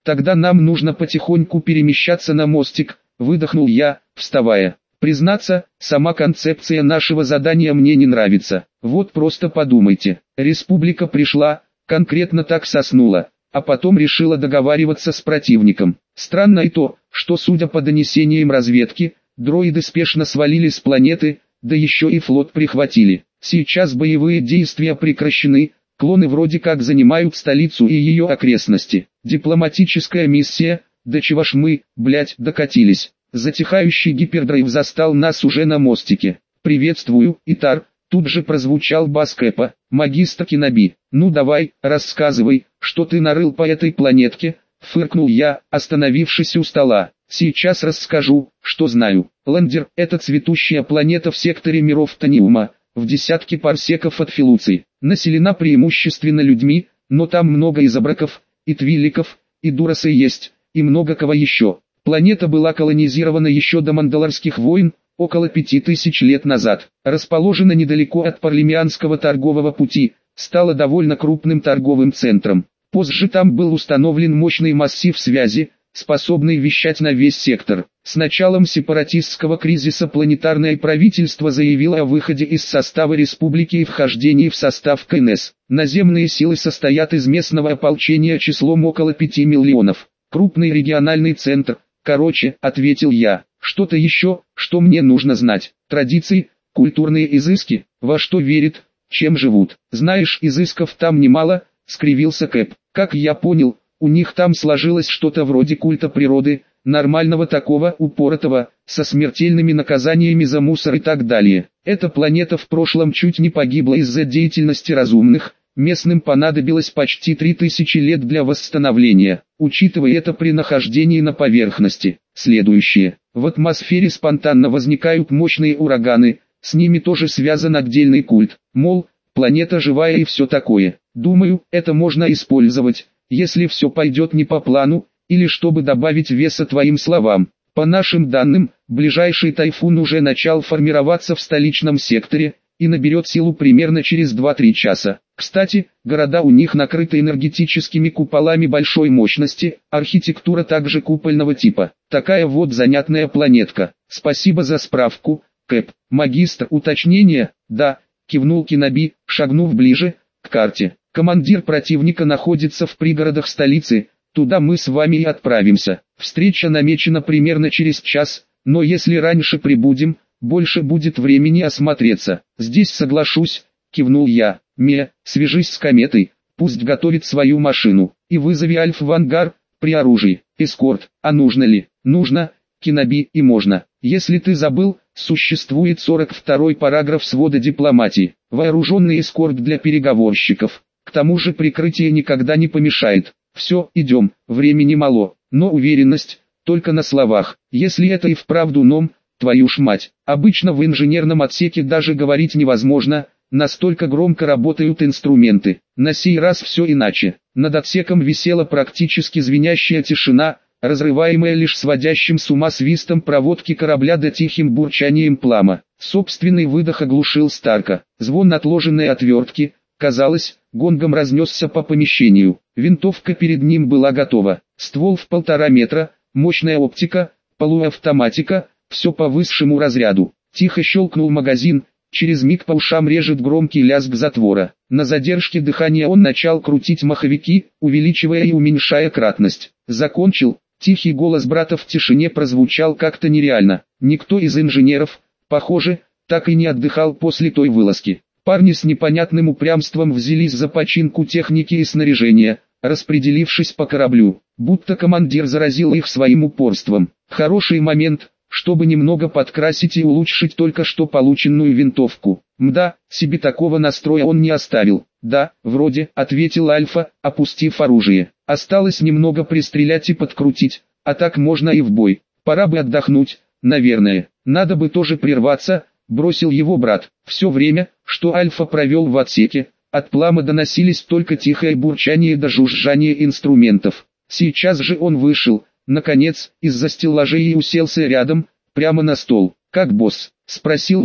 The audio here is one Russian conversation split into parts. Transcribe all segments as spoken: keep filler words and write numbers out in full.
Тогда нам нужно потихоньку перемещаться на мостик, выдохнул я, вставая. Признаться, сама концепция нашего задания мне не нравится. Вот просто подумайте, республика пришла, конкретно так соснула, а потом решила договариваться с противником. Странно и то, что судя по донесениям разведки, дроиды спешно свалили с планеты, да еще и флот прихватили. Сейчас боевые действия прекращены, клоны вроде как занимают столицу и ее окрестности. Дипломатическая миссия, до чего ж мы, блять, докатились. Затихающий гипердрайв застал нас уже на мостике. «Приветствую, Итар», тут же прозвучал бас Кэпа. «Магистр Киноби, ну давай, рассказывай, что ты нарыл по этой планетке», фыркнул я, остановившись у стола. «Сейчас расскажу, что знаю. Ландер – это цветущая планета в секторе миров Таниума, в десятки парсеков от Филуции. Населена преимущественно людьми, но там много изобраков, и твиликов, и дурасы есть, и много кого еще. Планета была колонизирована еще до Мандалорских войн, около пяти тысяч лет назад. Расположена недалеко от Парлемианского торгового пути, стала довольно крупным торговым центром. Позже там был установлен мощный массив связи, способный вещать на весь сектор. С началом сепаратистского кризиса планетарное правительство заявило о выходе из состава республики и вхождении в состав КНС. Наземные силы состоят из местного ополчения числом около пяти миллионов. Крупный региональный центр. Короче, ответил я, что-то еще, что мне нужно знать. Традиции, культурные изыски, во что верят, чем живут. Знаешь, изысков там немало, скривился Кэп. Как я понял, у них там сложилось что-то вроде культа природы, нормального такого, упоротого, со смертельными наказаниями за мусор и так далее. Эта планета в прошлом чуть не погибла из-за деятельности разумных, местным понадобилось почти три тысячи лет для восстановления, учитывая это при нахождении на поверхности. Следующее. В атмосфере спонтанно возникают мощные ураганы, с ними тоже связан отдельный культ, мол, планета живая и все такое. Думаю, это можно использовать, если все пойдет не по плану, или чтобы добавить веса твоим словам. По нашим данным, ближайший тайфун уже начал формироваться в столичном секторе, и наберет силу примерно через два-три часа. Кстати, города у них накрыты энергетическими куполами большой мощности, архитектура также купольного типа. Такая вот занятная планетка. Спасибо за справку, Кэп. Магистр, уточнение? Да, кивнул Киноби, шагнув ближе к карте. Командир противника находится в пригородах столицы, туда мы с вами и отправимся. Встреча намечена примерно через час, но если раньше прибудем, больше будет времени осмотреться. Здесь соглашусь, кивнул я. Ме, свяжись с кометой, пусть готовит свою машину, и вызови Альф в ангар, при оружии. Эскорт, а нужно ли? Нужно, Киноби, и можно. Если ты забыл, существует сорок второй параграф свода дипломатии. Вооруженный эскорт для переговорщиков. К тому же прикрытие никогда не помешает. Все, идем, времени мало, но уверенность, только на словах. Если это и вправду ном, твою ж мать. Обычно в инженерном отсеке даже говорить невозможно, настолько громко работают инструменты. На сей раз все иначе. Над отсеком висела практически звенящая тишина, разрываемая лишь сводящим с ума свистом проводки корабля да тихим бурчанием плама. Собственный выдох оглушил Старка. Звон отложенной отвертки, казалось, гонгом разнесся по помещению. Винтовка перед ним была готова. Ствол в полтора метра, мощная оптика, полуавтоматика, все по высшему разряду. Тихо щелкнул магазин, через миг по ушам режет громкий лязг затвора. На задержке дыхания он начал крутить маховики, увеличивая и уменьшая кратность. Закончил, тихий голос брата в тишине прозвучал как-то нереально. Никто из инженеров, похоже, так и не отдыхал после той вылазки. Парни с непонятным упрямством взялись за починку техники и снаряжения, распределившись по кораблю, будто командир заразил их своим упорством. Хороший момент, чтобы немного подкрасить и улучшить только что полученную винтовку. Мда, себе такого настроя он не оставил. Да, вроде, ответил Альфа, опустив оружие. Осталось немного пристрелять и подкрутить, а так можно и в бой. Пора бы отдохнуть, наверное. Надо бы тоже прерваться, бросил его брат. Все время, что Альфа провел в отсеке, от плама доносились только тихое бурчание да жужжание инструментов. Сейчас же он вышел, наконец, из-за стеллажей и уселся рядом, прямо на стол. «Как босс?» – спросил он.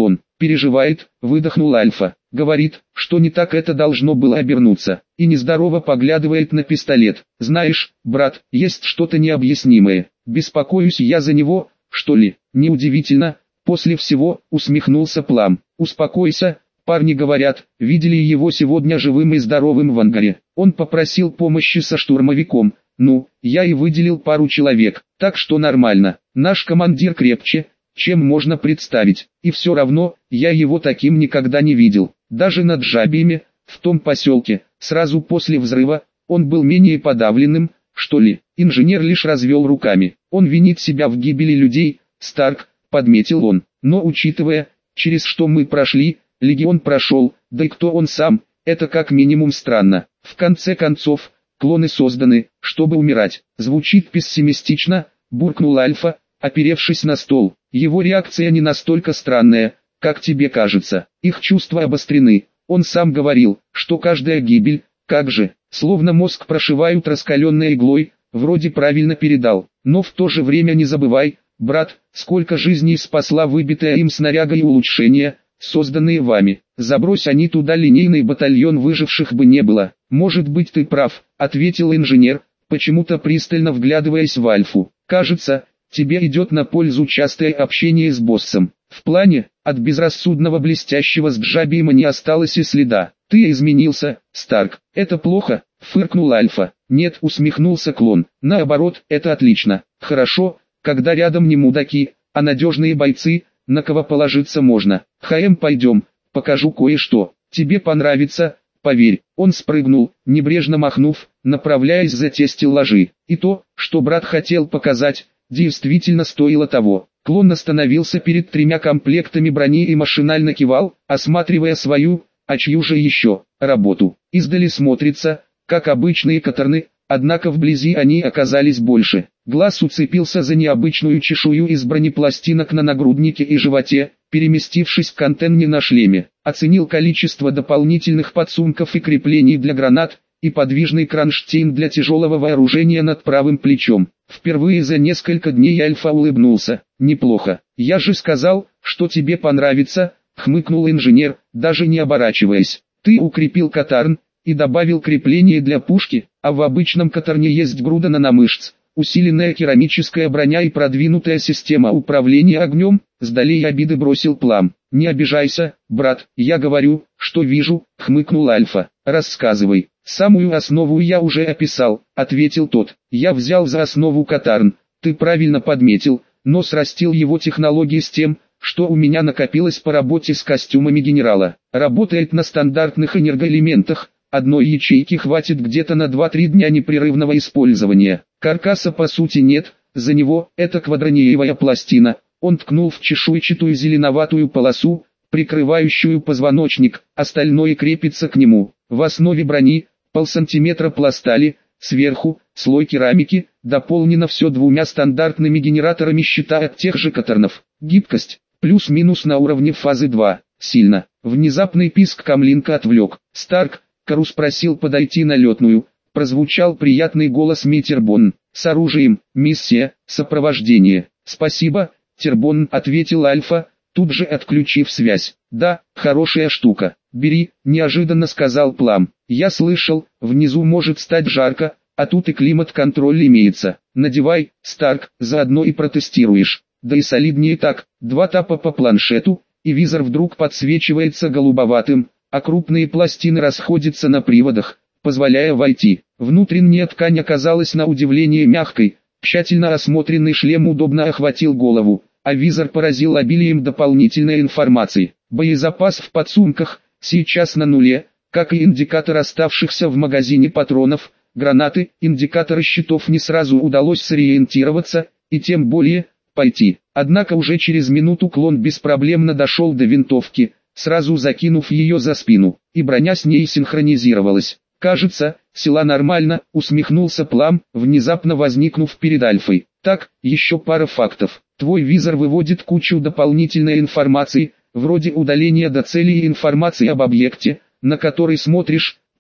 переживает, выдохнул Альфа. Говорит, что не так это должно было обернуться, и нездорово поглядывает на пистолет. Знаешь, брат, есть что-то необъяснимое. Беспокоюсь я за него, что ли? Неудивительно, после всего, усмехнулся Плам. Успокойся, парни говорят, видели его сегодня живым и здоровым в ангаре. Он попросил помощи со штурмовиком. Ну, я и выделил пару человек, так что нормально. Наш командир крепче, чем можно представить, и все равно, я его таким никогда не видел. Даже над Жабиями, в том поселке, сразу после взрыва, он был менее подавленным, что ли. Инженер лишь развел руками. Он винит себя в гибели людей, Старк, подметил он. Но учитывая, через что мы прошли, Легион прошел, да и кто он сам, это как минимум странно. В конце концов, клоны созданы, чтобы умирать. Звучит пессимистично, буркнул Альфа, оперевшись на стол. Его реакция не настолько странная, как тебе кажется. Их чувства обострены. Он сам говорил, что каждая гибель, как же, словно мозг прошивают раскаленной иглой, вроде правильно передал. Но в то же время не забывай, брат, сколько жизней спасла выбитая им снаряга и улучшения, созданные вами. Забрось они туда линейный батальон, выживших бы не было. Может быть, ты прав, ответил инженер, почему-то пристально вглядываясь в Альфу. Кажется, тебе идет на пользу частое общение с боссом. В плане, от безрассудного блестящего с Джабиема не осталось и следа. Ты изменился, Старк. Это плохо, фыркнул Альфа. Нет, усмехнулся клон. Наоборот, это отлично. Хорошо, когда рядом не мудаки, а надежные бойцы, на кого положиться можно. ХМ, пойдем, покажу кое-что. Тебе понравится, поверь. Он спрыгнул, небрежно махнув, направляясь за те стеллажи. И то, что брат хотел показать, действительно стоило того. Клон остановился перед тремя комплектами брони и машинально кивал, осматривая свою, а чью же еще, работу. Издали смотрится, как обычные катарны, однако вблизи они оказались больше. Глаз уцепился за необычную чешую из бронепластинок на нагруднике и животе, переместившись к антенне на шлеме. Оценил количество дополнительных подсумков и креплений для гранат, и подвижный кронштейн для тяжелого вооружения над правым плечом. Впервые за несколько дней Альфа улыбнулся. «Неплохо. Я же сказал, что тебе понравится», — хмыкнул инженер, даже не оборачиваясь. «Ты укрепил катарн и добавил крепление для пушки, а в обычном катарне есть груда наномышц, усиленная керамическая броня и продвинутая система управления огнем», — сдалей обиды бросил Плам. «Не обижайся, брат, я говорю, что вижу», — хмыкнул Альфа. «Рассказывай». «Самую основу я уже описал», — ответил тот. «Я взял за основу катарн, ты правильно подметил, но срастил его технологии с тем, что у меня накопилось по работе с костюмами генерала. Работает на стандартных энергоэлементах, одной ячейки хватит где-то на два-три дня непрерывного использования. Каркаса по сути нет, за него это квадрониевая пластина». Он ткнул в чешуйчатую зеленоватую полосу, прикрывающую позвоночник, остальное крепится к нему. В основе брони полсантиметра пластали, сверху слой керамики, дополнено все двумя стандартными генераторами щита от тех же катарнов. Гибкость плюс-минус на уровне фазы два. Сильно. Внезапный писк Камлинка отвлек. «Старк», Карус просил подойти на летную. Прозвучал приятный голос Митербон. «С оружием, миссия, сопровождение». «Спасибо, Тербон», ответил Альфа, тут же отключив связь. «Да, хорошая штука. Бери», неожиданно сказал Плам. «Я слышал, внизу может стать жарко, а тут и климат-контроль имеется. Надевай, Старк, заодно и протестируешь. Да и солиднее так». Два тапа по планшету, и визор вдруг подсвечивается голубоватым, а крупные пластины расходятся на приводах, позволяя войти. Внутренняя ткань оказалась на удивление мягкой, тщательно осмотренный шлем удобно охватил голову, а визор поразил обилием дополнительной информации. Боезапас в подсумках сейчас на нуле, как и индикатор оставшихся в магазине патронов, гранаты, индикаторы щитов не сразу удалось сориентироваться, и тем более, пойти. Однако уже через минуту клон беспроблемно дошел до винтовки, сразу закинув ее за спину, и броня с ней синхронизировалась. «Кажется, сила нормально», — усмехнулся Плам, внезапно возникнув перед Альфой. «Так, еще пара фактов. Твой визор выводит кучу дополнительной информации, вроде удаления до цели и информации об объекте, на который смотришь,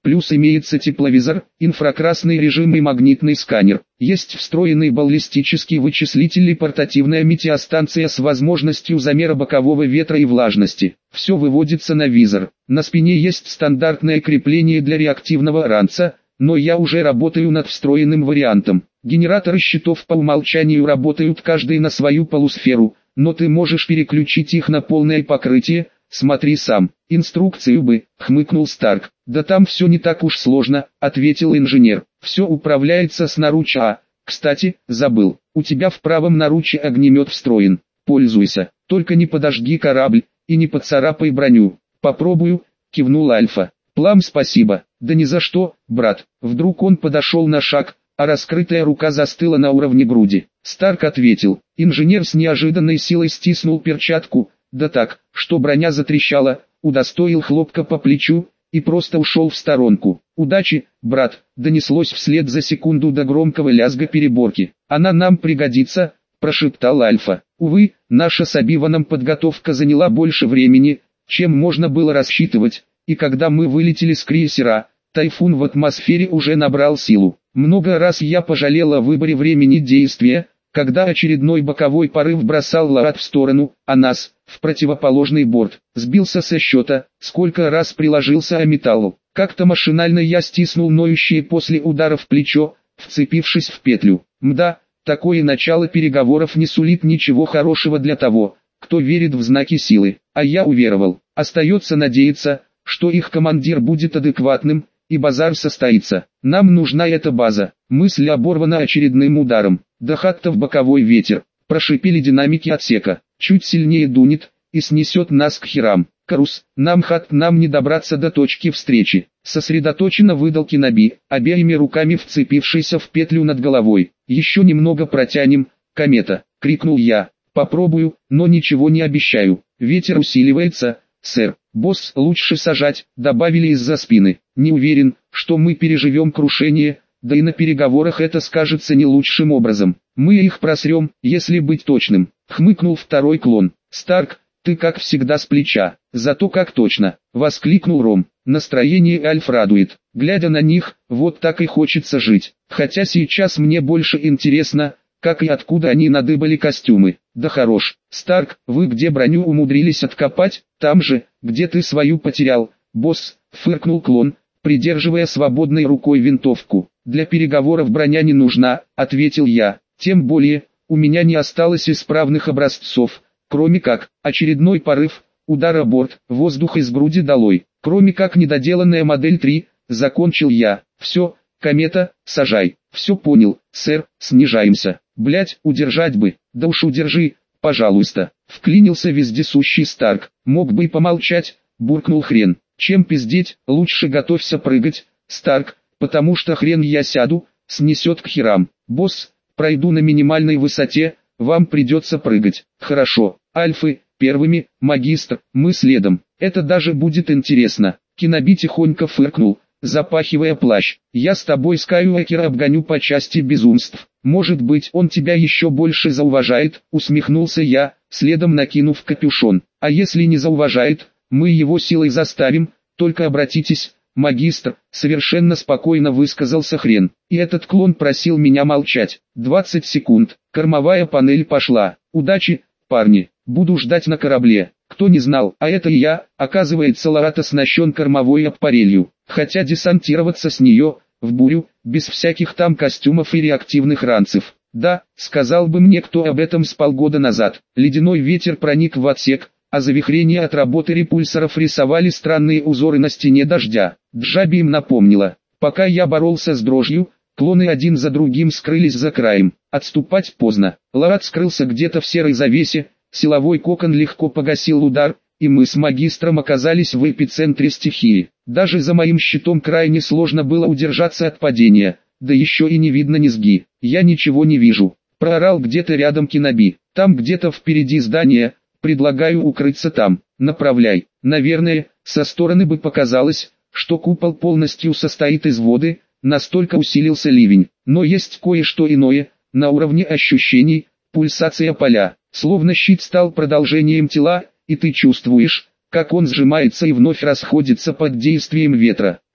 Плюс имеется тепловизор, инфракрасный режим и магнитный сканер. Есть встроенный баллистический вычислитель и портативная метеостанция с возможностью замера бокового ветра и влажности. Все выводится на визор. На спине есть стандартное крепление для реактивного ранца, но я уже работаю над встроенным вариантом. Генераторы щитов по умолчанию работают каждый на свою полусферу, но ты можешь переключить их на полное покрытие. Смотри сам. Инструкцию бы, хмыкнул Старк. Да там все не так уж сложно, ответил инженер. Все управляется с наруча. А, кстати, забыл, у тебя в правом наруче огнемет встроен. Пользуйся, только не подожги корабль и не поцарапай броню. Попробую, кивнул Альфа. Плам, спасибо. Да ни за что, брат. Вдруг он подошел на шаг, а раскрытая рука застыла на уровне груди. Старк ответил. Инженер с неожиданной силой стиснул перчатку, да так, что броня затрещала, удостоил хлопка по плечу и просто ушел в сторонку. «Удачи, брат!» донеслось вслед за секунду до громкого лязга переборки. «Она нам пригодится», прошептал Альфа. Увы, наша с Обиваном подготовка заняла больше времени, чем можно было рассчитывать, и когда мы вылетели с крейсера, тайфун в атмосфере уже набрал силу. Много раз я пожалел о выборе времени действия, когда очередной боковой порыв бросал Лаат в сторону, а нас, в противоположный борт. Сбился со счета, сколько раз приложился о металлу. Как-то машинально я стиснул ноющее после ударов плечо, вцепившись в петлю. Мда, такое начало переговоров не сулит ничего хорошего для того, кто верит в знаки силы. А я уверовал. Остается надеяться, что их командир будет адекватным, и базар состоится. Нам нужна эта база. Мысль оборвана очередным ударом. Да хат-то в боковой ветер. Прошипели динамики отсека. Чуть сильнее дунет и снесет нас к херам. Карус, нам хат, нам не добраться до точки встречи. Сосредоточенно выдал Киноби, обеими руками вцепившийся в петлю над головой. Еще немного протянем, комета, крикнул я. Попробую, но ничего не обещаю. Ветер усиливается, сэр. Босс, лучше сажать, добавили из-за спины. Не уверен, что мы переживем крушение, да и на переговорах это скажется не лучшим образом. Мы их просрем, если быть точным. Хмыкнул второй клон. Старк, ты как всегда с плеча. Зато как точно, воскликнул Ром. Настроение Альф радует. Глядя на них, вот так и хочется жить. Хотя сейчас мне больше интересно, как и откуда они надыбали костюмы. Да хорош. Старк, вы где броню умудрились откопать? Там же, где ты свою потерял. Босс, фыркнул клон, придерживая свободной рукой винтовку. Для переговоров броня не нужна, ответил я. Тем более, у меня не осталось исправных образцов, кроме как, очередной порыв, удар о борт, воздух из груди долой. Кроме как недоделанная модель три, закончил я. Все, комета, сажай. Все понял, сэр, снижаемся. Блять, удержать бы, да уж удержи, пожалуйста. Вклинился вездесущий Старк. Мог бы и помолчать, буркнул Хрен. Чем пиздеть, лучше готовься прыгать, Старк, потому что хрен я сяду, снесет к херам. Босс, пройду на минимальной высоте, вам придется прыгать. Хорошо, Альфы, первыми, магистр, мы следом. Это даже будет интересно. Киноби тихонько фыркнул, запахивая плащ. Я с тобой Скайуокера обгоню по части безумств. Может быть, он тебя еще больше зауважает, усмехнулся я, следом накинув капюшон. А если не зауважает, мы его силой заставим, только обратитесь, магистр, совершенно спокойно высказался Хрен. И этот клон просил меня молчать. двадцать секунд, кормовая панель пошла. Удачи, парни, буду ждать на корабле. Кто не знал, а это и я, оказывается Лаат оснащен кормовой аппарелью. Хотя десантироваться с нее, в бурю, без всяких там костюмов и реактивных ранцев. Да, сказал бы мне кто об этом с полгода назад. Ледяной ветер проник в отсек, а завихрения от работы репульсоров рисовали странные узоры на стене дождя. Джаби им напомнила. Пока я боролся с дрожью, клоны один за другим скрылись за краем. Отступать поздно. Лаат скрылся где-то в серой завесе, силовой кокон легко погасил удар, и мы с магистром оказались в эпицентре стихии. Даже за моим щитом крайне сложно было удержаться от падения, да еще и не видно низги. Я ничего не вижу. Проорал где-то рядом Киноби. Там где-то впереди здание. Предлагаю укрыться там. Направляй. Наверное, со стороны бы показалось, что купол полностью состоит из воды, настолько усилился ливень. Но есть кое-что иное, на уровне ощущений, пульсация поля. Словно щит стал продолжением тела, и ты чувствуешь, как он сжимается и вновь расходится под действием ветра.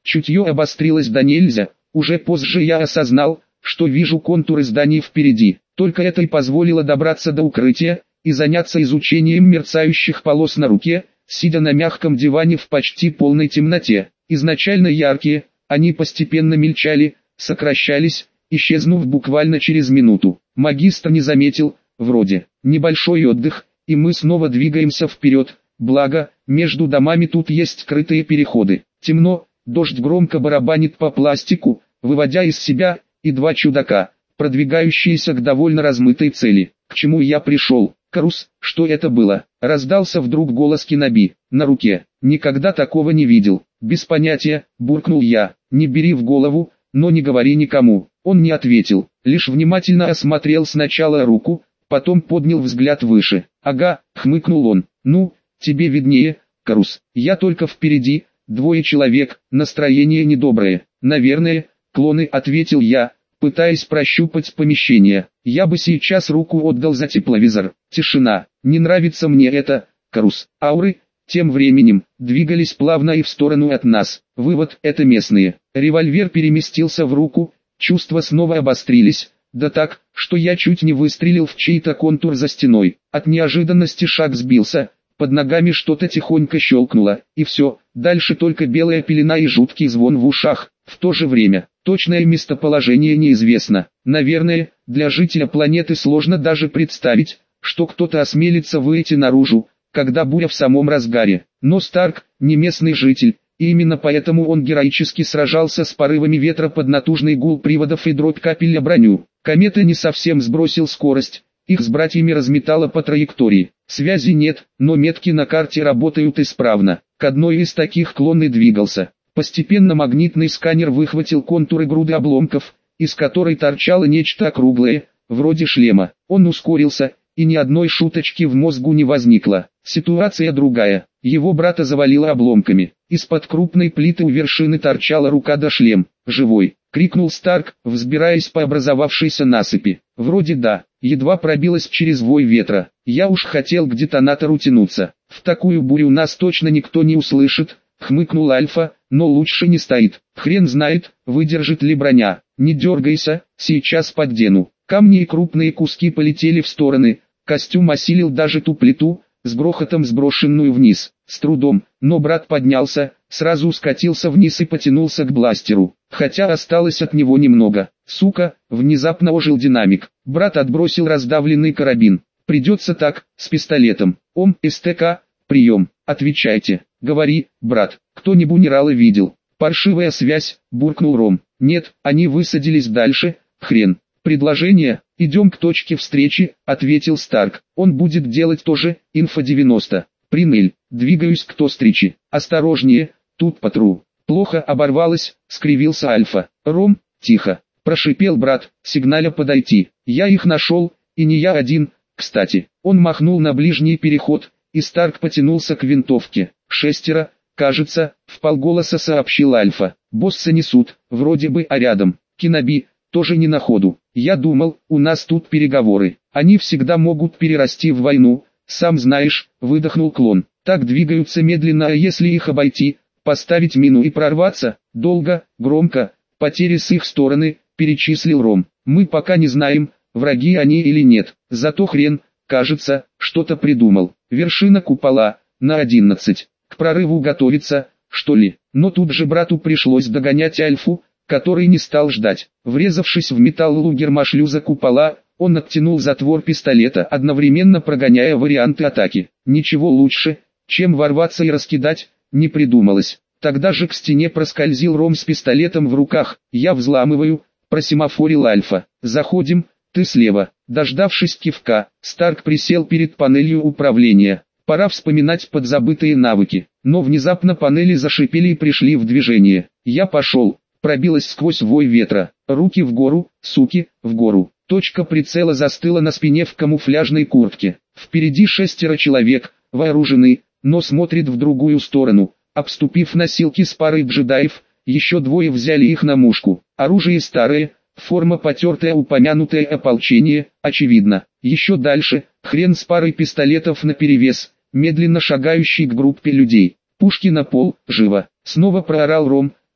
Чутье обострилось до нельзя, уже позже я осознал, что вижу контуры зданий впереди. Только это и позволило добраться до укрытия и заняться изучением мерцающих полос на руке, сидя на мягком диване в почти полной темноте. Изначально яркие, они постепенно мельчали, сокращались, исчезнув буквально через минуту. Магистр не заметил, вроде, небольшой отдых, и мы снова двигаемся вперед, благо, между домами тут есть скрытые переходы. Темно, дождь громко барабанит по пластику, выводя из себя, и два чудака, продвигающиеся к довольно размытой цели. К чему я пришел? Карус, что это было? Раздался вдруг голос Киноби, на руке. Никогда такого не видел. Без понятия, буркнул я. Не бери в голову, но не говори никому. Он не ответил, лишь внимательно осмотрел сначала руку, потом поднял взгляд выше. Ага, хмыкнул он. Ну, тебе виднее, Карус. Я только впереди, двое человек, настроение недоброе. Наверное, клоны, ответил я, пытаясь прощупать помещение. Я бы сейчас руку отдал за тепловизор. Тишина. Не нравится мне это, Карус. Ауры, тем временем, двигались плавно и в сторону от нас. Вывод, это местные. Револьвер переместился в руку, чувства снова обострились, да так, что я чуть не выстрелил в чей-то контур за стеной. От неожиданности шаг сбился, под ногами что-то тихонько щелкнуло, и все, дальше только белая пелена и жуткий звон в ушах. В то же время, точное местоположение неизвестно. Наверное, для жителя планеты сложно даже представить, что кто-то осмелится выйти наружу, когда буря в самом разгаре. Но Старк не местный житель, и именно поэтому он героически сражался с порывами ветра под натужный гул приводов и дробь капель о броню. Комета не совсем сбросил скорость, их с братьями разметало по траектории. Связи нет, но метки на карте работают исправно. К одной из таких клон и двигался. Постепенно магнитный сканер выхватил контуры груды обломков, из которой торчало нечто округлое, вроде шлема. Он ускорился, и ни одной шуточки в мозгу не возникло. Ситуация другая. Его брата завалило обломками. Из-под крупной плиты у вершины торчала рука да шлем. «Живой!» — крикнул Старк, взбираясь по образовавшейся насыпи. «Вроде да». Едва пробилась через вой ветра. Я уж хотел к детонатору тянуться. «В такую бурю нас точно никто не услышит», — хмыкнул Альфа, но лучше не стоит. Хрен знает, выдержит ли броня. Не дергайся, сейчас поддену. Камни и крупные куски полетели в стороны. Костюм осилил даже ту плиту, с грохотом сброшенную вниз. С трудом, но брат поднялся, сразу скатился вниз и потянулся к бластеру. Хотя осталось от него немного. Сука, внезапно ожил динамик. Брат отбросил раздавленный карабин. Придется так, с пистолетом. Ом, СТК, прием. Отвечайте. Говори, брат, кто небунералы видел? Паршивая связь, буркнул Ром. Нет, они высадились дальше, хрен. Предложение, идем к точке встречи, ответил Старк. Он будет делать то же, инфа девяносто. Принель, двигаюсь к Тостричи. Осторожнее, тут патру. Плохо оборвалось, скривился Альфа. Ром, тихо, прошипел брат, сигналя подойти. Я их нашел, и не я один, кстати. Он махнул на ближний переход, и Старк потянулся к винтовке. Шестеро, кажется, вполголоса сообщил Альфа. Босса несут, вроде бы, а рядом. Киноби, тоже не на ходу. Я думал, у нас тут переговоры. Они всегда могут перерасти в войну, сам знаешь, выдохнул клон. Так двигаются медленно, а если их обойти, поставить мину и прорваться, долго, громко, потери с их стороны, перечислил Ром. Мы пока не знаем, враги они или нет. Зато хрен, кажется, что-то придумал. Вершина купола, на одиннадцать. К прорыву готовится, что ли? Но тут же брату пришлось догонять Альфу, который не стал ждать. Врезавшись в металл лугерма-шлюза купола, он оттянул затвор пистолета, одновременно прогоняя варианты атаки. Ничего лучше, чем ворваться и раскидать, не придумалось. Тогда же к стене проскользил Ром с пистолетом в руках. «Я взламываю», — просимофорил Альфа. «Заходим, ты слева». Дождавшись кивка, Старк присел перед панелью управления. Пора вспоминать подзабытые навыки. Но внезапно панели зашипели и пришли в движение. Я пошел. Пробилась сквозь вой ветра. Руки в гору, суки, в гору. Точка прицела застыла на спине в камуфляжной куртке. Впереди шестеро человек, вооружены, но смотрят в другую сторону. Обступив носилки с парой джедаев, еще двое взяли их на мушку. Оружие старое, форма потертая, упомянутое ополчение, очевидно. Еще дальше, хрен с парой пистолетов наперевес, медленно шагающий к группе людей. Пушки на пол, живо. Снова проорал Ром,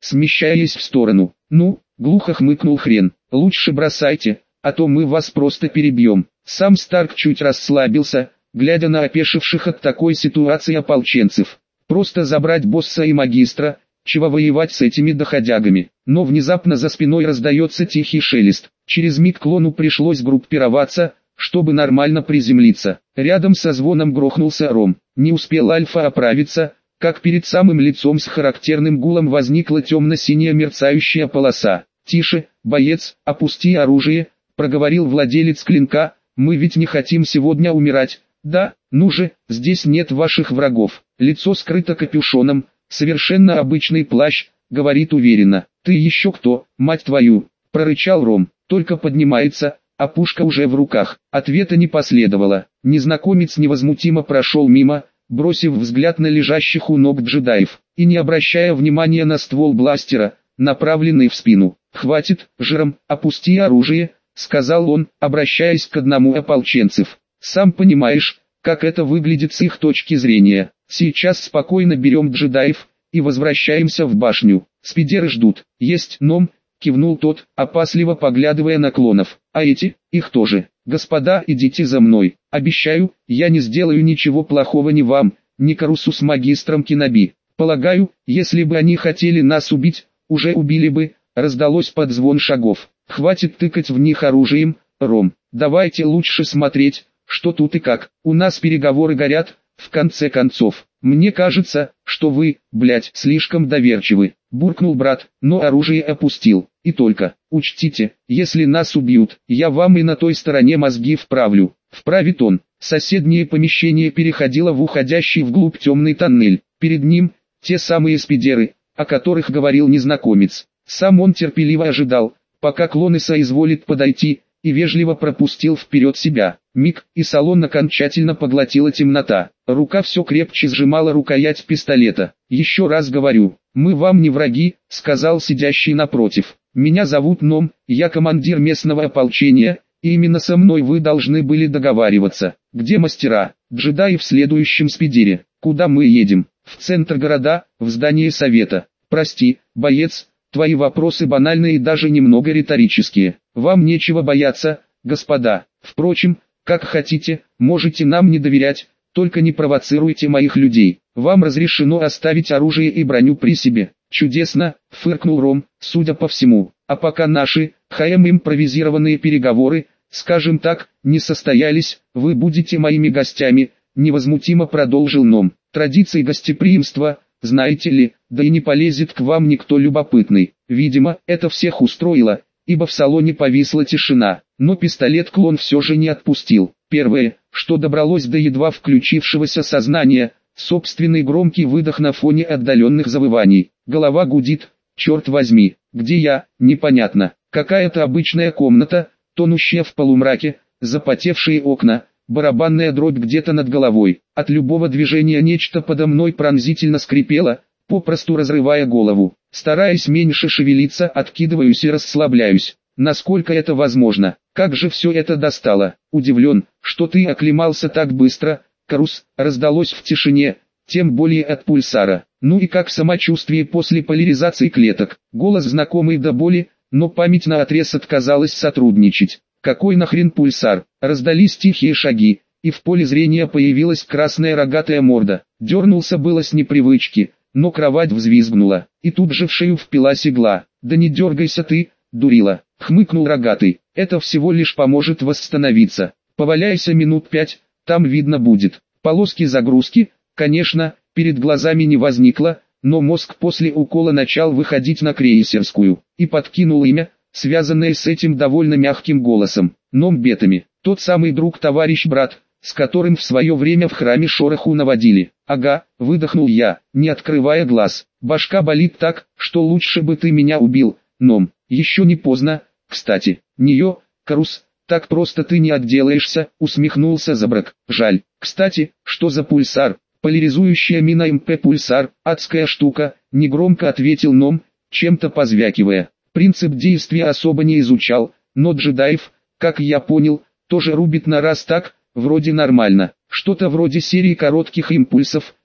смещаясь в сторону. «Ну», — глухо хмыкнул Хрен, — «лучше бросайте, а то мы вас просто перебьем». Сам Старк чуть расслабился, глядя на опешивших от такой ситуации ополченцев. Просто забрать босса и магистра, чего воевать с этими доходягами. Но внезапно за спиной раздается тихий шелест. Через миг клону пришлось группироваться, чтобы нормально приземлиться. Рядом со звоном грохнулся Ром. Не успел Альфа оправиться, как перед самым лицом с характерным гулом возникла темно-синяя мерцающая полоса. «Тише, боец, опусти оружие», — проговорил владелец клинка, — «мы ведь не хотим сегодня умирать». «Да, ну же, здесь нет ваших врагов». Лицо скрыто капюшоном, совершенно обычный плащ, говорит уверенно. «Ты еще кто, мать твою?» — прорычал Ром. Только поднимается, а пушка уже в руках. Ответа не последовало. Незнакомец невозмутимо прошел мимо, бросив взгляд на лежащих у ног джедаев, и не обращая внимания на ствол бластера, направленный в спину. «Хватит, Жером, опусти оружие», — сказал он, обращаясь к одному ополченцев. «Сам понимаешь, как это выглядит с их точки зрения. Сейчас спокойно берем джедаев и возвращаемся в башню. Спидеры ждут». «Есть, Ном», — кивнул тот, опасливо поглядывая на клонов. «А эти, их тоже. Господа, идите за мной. Обещаю, я не сделаю ничего плохого ни вам, ни Карусу с магистром Киноби. Полагаю, если бы они хотели нас убить, уже убили бы», — раздалось под звон шагов. «Хватит тыкать в них оружием, Ром. Давайте лучше смотреть, что тут и как. У нас переговоры горят, в конце концов. Мне кажется, что вы, блядь, слишком доверчивы», — буркнул брат, но оружие опустил. «И только, учтите, если нас убьют, я вам и на той стороне мозги вправлю». Вправит он. Соседнее помещение переходило в уходящий вглубь темный тоннель. Перед ним, те самые спидеры, о которых говорил незнакомец. Сам он терпеливо ожидал, пока клоны соизволит подойти, и вежливо пропустил вперед себя. Миг, и салон окончательно поглотила темнота. Рука все крепче сжимала рукоять пистолета. «Еще раз говорю, мы вам не враги», — сказал сидящий напротив. «Меня зовут Ном, я командир местного ополчения, и именно со мной вы должны были договариваться. Где мастера?» «Джедаи в следующем спидере». «Куда мы едем?» «В центр города, в здание совета». «Прости, боец, твои вопросы банальные и даже немного риторические. Вам нечего бояться, господа. Впрочем, как хотите, можете нам не доверять, только не провоцируйте моих людей. Вам разрешено оставить оружие и броню при себе». «Чудесно», — фыркнул Ром, — «судя по всему. А пока наши, ХМ импровизированные переговоры, скажем так, не состоялись, вы будете моими гостями», — невозмутимо продолжил Ном. «Традиции гостеприимства, знаете ли, да и не полезет к вам никто любопытный». Видимо, это всех устроило, ибо в салоне повисла тишина, но пистолет-клон все же не отпустил. Первое, что добралось до едва включившегося сознания, собственный громкий выдох на фоне отдаленных завываний. Голова гудит, черт возьми, где я, непонятно. Какая-то обычная комната, тонущая в полумраке, запотевшие окна, барабанная дробь где-то над головой. От любого движения нечто подо мной пронзительно скрипело, попросту разрывая голову. Стараясь меньше шевелиться, откидываюсь и расслабляюсь. Насколько это возможно? Как же все это достало? Удивлен, что ты оклемался так быстро, Карус, раздалось в тишине, тем более от пульсара. Ну и как самочувствие после поляризации клеток? Голос знакомый до боли, но память наотрез отказалась сотрудничать. Какой нахрен пульсар? Раздались тихие шаги, и в поле зрения появилась красная рогатая морда. Дернулся было с непривычки, но кровать взвизгнула, и тут же в шею впилась игла. «Да не дергайся ты, дурила», — хмыкнул рогатый. «Это всего лишь поможет восстановиться. Поваляйся минут пять, там видно будет». Полоски загрузки, конечно, перед глазами не возникло, но мозг после укола начал выходить на крейсерскую, и подкинул имя, связанное с этим довольно мягким голосом. Ном Бетами, тот самый друг-товарищ-брат, с которым в свое время в храме шороху наводили. «Ага», — выдохнул я, не открывая глаз. «Башка болит так, что лучше бы ты меня убил, Ном. Еще не поздно, кстати». «Нее, Карус, так просто ты не отделаешься», — усмехнулся Забрак. «Жаль. Кстати, что за пульсар?» «Поляризующая мина МП-пульсар, адская штука», — негромко ответил Ном, чем-то позвякивая. Принцип действия особо не изучал, но джедаев, как я понял, тоже рубит на раз так, вроде нормально. Что-то вроде серии коротких импульсов,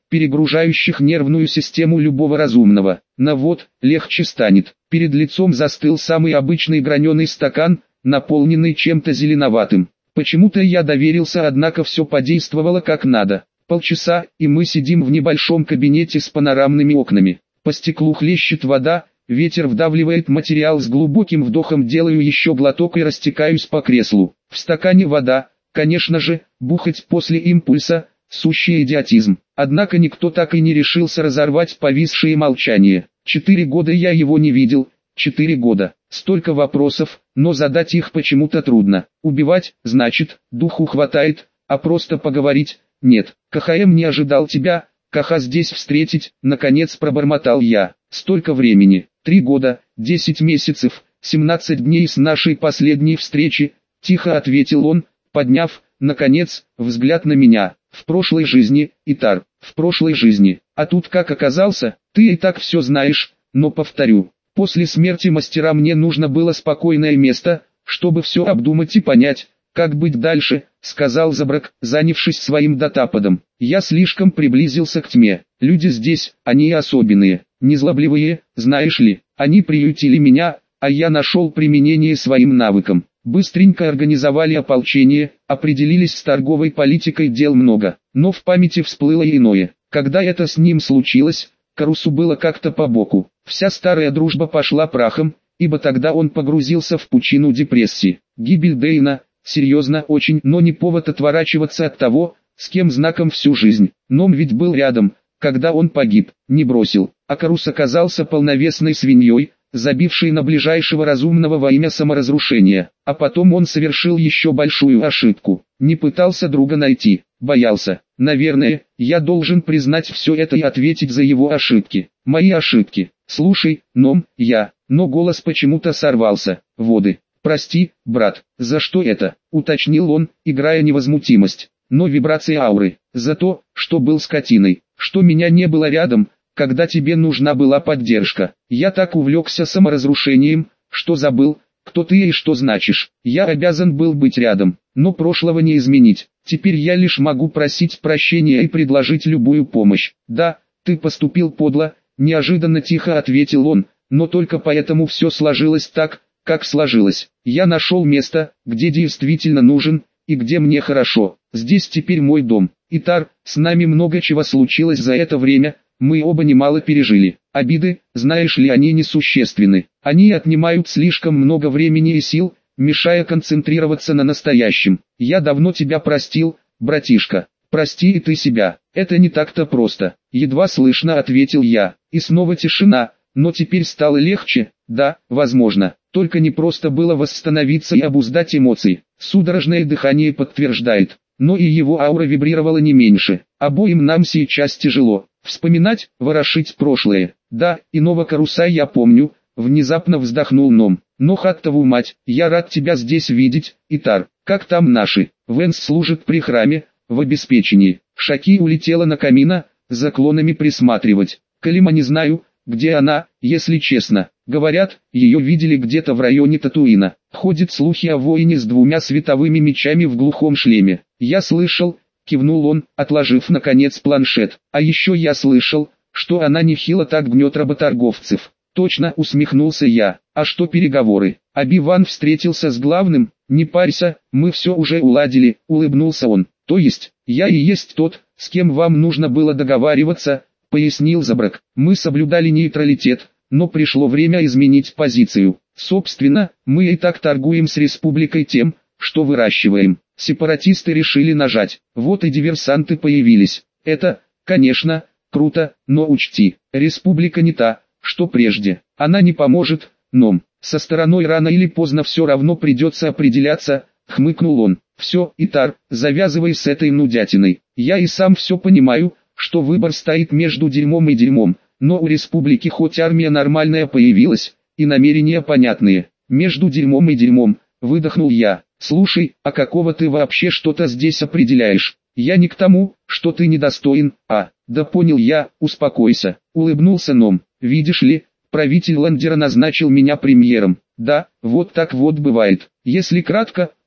перегружающих нервную систему любого разумного. На вот, легче станет. Перед лицом застыл самый обычный граненый стакан, наполненный чем-то зеленоватым. Почему-то я доверился, однако все подействовало как надо. Полчаса, и мы сидим в небольшом кабинете с панорамными окнами. По стеклу хлещет вода, ветер вдавливает материал, с глубоким вдохом делаю еще глоток и растекаюсь по креслу. В стакане вода, конечно же, бухать после импульса – сущий идиотизм. Однако никто так и не решился разорвать повисшее молчание. Четыре года я его не видел, четыре года. Столько вопросов, но задать их почему-то трудно. Убивать, значит, духу хватает, а просто поговорить – нет. КХМ не ожидал тебя, Каха, здесь встретить, наконец пробормотал я. Столько времени, три года, десять месяцев, семнадцать дней с нашей последней встречи, тихо ответил он, подняв, наконец, взгляд на меня. В прошлой жизни, Итар, в прошлой жизни. А тут как оказался, ты и так все знаешь, но повторю. После смерти мастера мне нужно было спокойное место, чтобы все обдумать и понять, как быть дальше, сказал Забрак, занявшись своим датаподом. Я слишком приблизился к тьме. Люди здесь, они особенные, незлобливые, знаешь ли. Они приютили меня, а я нашел применение своим навыкам. Быстренько организовали ополчение, определились с торговой политикой, дел много. Но в памяти всплыло иное. Когда это с ним случилось, Карусу было как-то по боку. Вся старая дружба пошла прахом, ибо тогда он погрузился в пучину депрессии. Гибель Дейна, серьезно очень, но не повод отворачиваться от того, с кем знаком всю жизнь. Ном ведь был рядом, когда он погиб, не бросил. А Карус оказался полновесной свиньей, забивший на ближайшего разумного во имя саморазрушения. А потом он совершил еще большую ошибку. Не пытался друга найти, боялся. Наверное, я должен признать все это и ответить за его ошибки. Мои ошибки. Слушай, Ном, я. Но голос почему-то сорвался. Воды. Прости, брат. За что это? Уточнил он, играя невозмутимость. Но вибрации ауры. За то, что был скотиной. Что меня не было рядом, когда тебе нужна была поддержка. Я так увлекся саморазрушением, что забыл, кто ты и что значишь. Я обязан был быть рядом, но прошлого не изменить. Теперь я лишь могу просить прощения и предложить любую помощь. Да, ты поступил подло, неожиданно тихо ответил он, но только поэтому все сложилось так, как сложилось. Я нашел место, где действительно нужен, и где мне хорошо. Здесь теперь мой дом. Итар, с нами много чего случилось за это время. Мы оба немало пережили. Обиды, знаешь ли, они несущественны. Они отнимают слишком много времени и сил, мешая концентрироваться на настоящем. Я давно тебя простил, братишка. Прости и ты себя. Это не так-то просто. Едва слышно ответил я. И снова тишина, но теперь стало легче. Да, возможно. Только не просто было восстановиться и обуздать эмоции. Судорожное дыхание подтверждает. Но и его аура вибрировала не меньше. Обоим нам сейчас тяжело. Вспоминать, ворошить прошлое. Да, иного Каруса я помню, внезапно вздохнул Ном. Но Хаттову мать, я рад тебя здесь видеть, Итар. Как там наши? Венс служит при храме, в обеспечении. Шаки улетела на Камина, за клонами присматривать. Калима не знаю, где она, если честно. Говорят, ее видели где-то в районе Татуина. Ходят слухи о воине с двумя световыми мечами в глухом шлеме. Я слышал, кивнул он, отложив наконец планшет. А еще я слышал, что она нехило так гнет работорговцев. Точно, усмехнулся я. А что переговоры? Оби-Ван встретился с главным. Не парься, мы все уже уладили, улыбнулся он. То есть, я и есть тот, с кем вам нужно было договариваться, пояснил Забрак. Мы соблюдали нейтралитет, но пришло время изменить позицию. Собственно, мы и так торгуем с республикой тем, что выращиваем. Сепаратисты решили нажать. Вот и диверсанты появились. Это, конечно, круто, но учти, республика не та, что прежде. Она не поможет, Ном. Со стороной рано или поздно все равно придется определяться, хмыкнул он. Все, Итар, завязывай с этой нудятиной. Я и сам все понимаю, что выбор стоит между дерьмом и дерьмом, но у республики хоть армия нормальная появилась, и намерения понятные. Между дерьмом и дерьмом, выдохнул я. Слушай, а какого ты вообще что-то здесь определяешь? Я не к тому, что ты недостоин, а... Да понял я, успокойся, улыбнулся Ном. Видишь ли, правитель Ландера назначил меня премьером. Да, вот так вот бывает. Если кратко,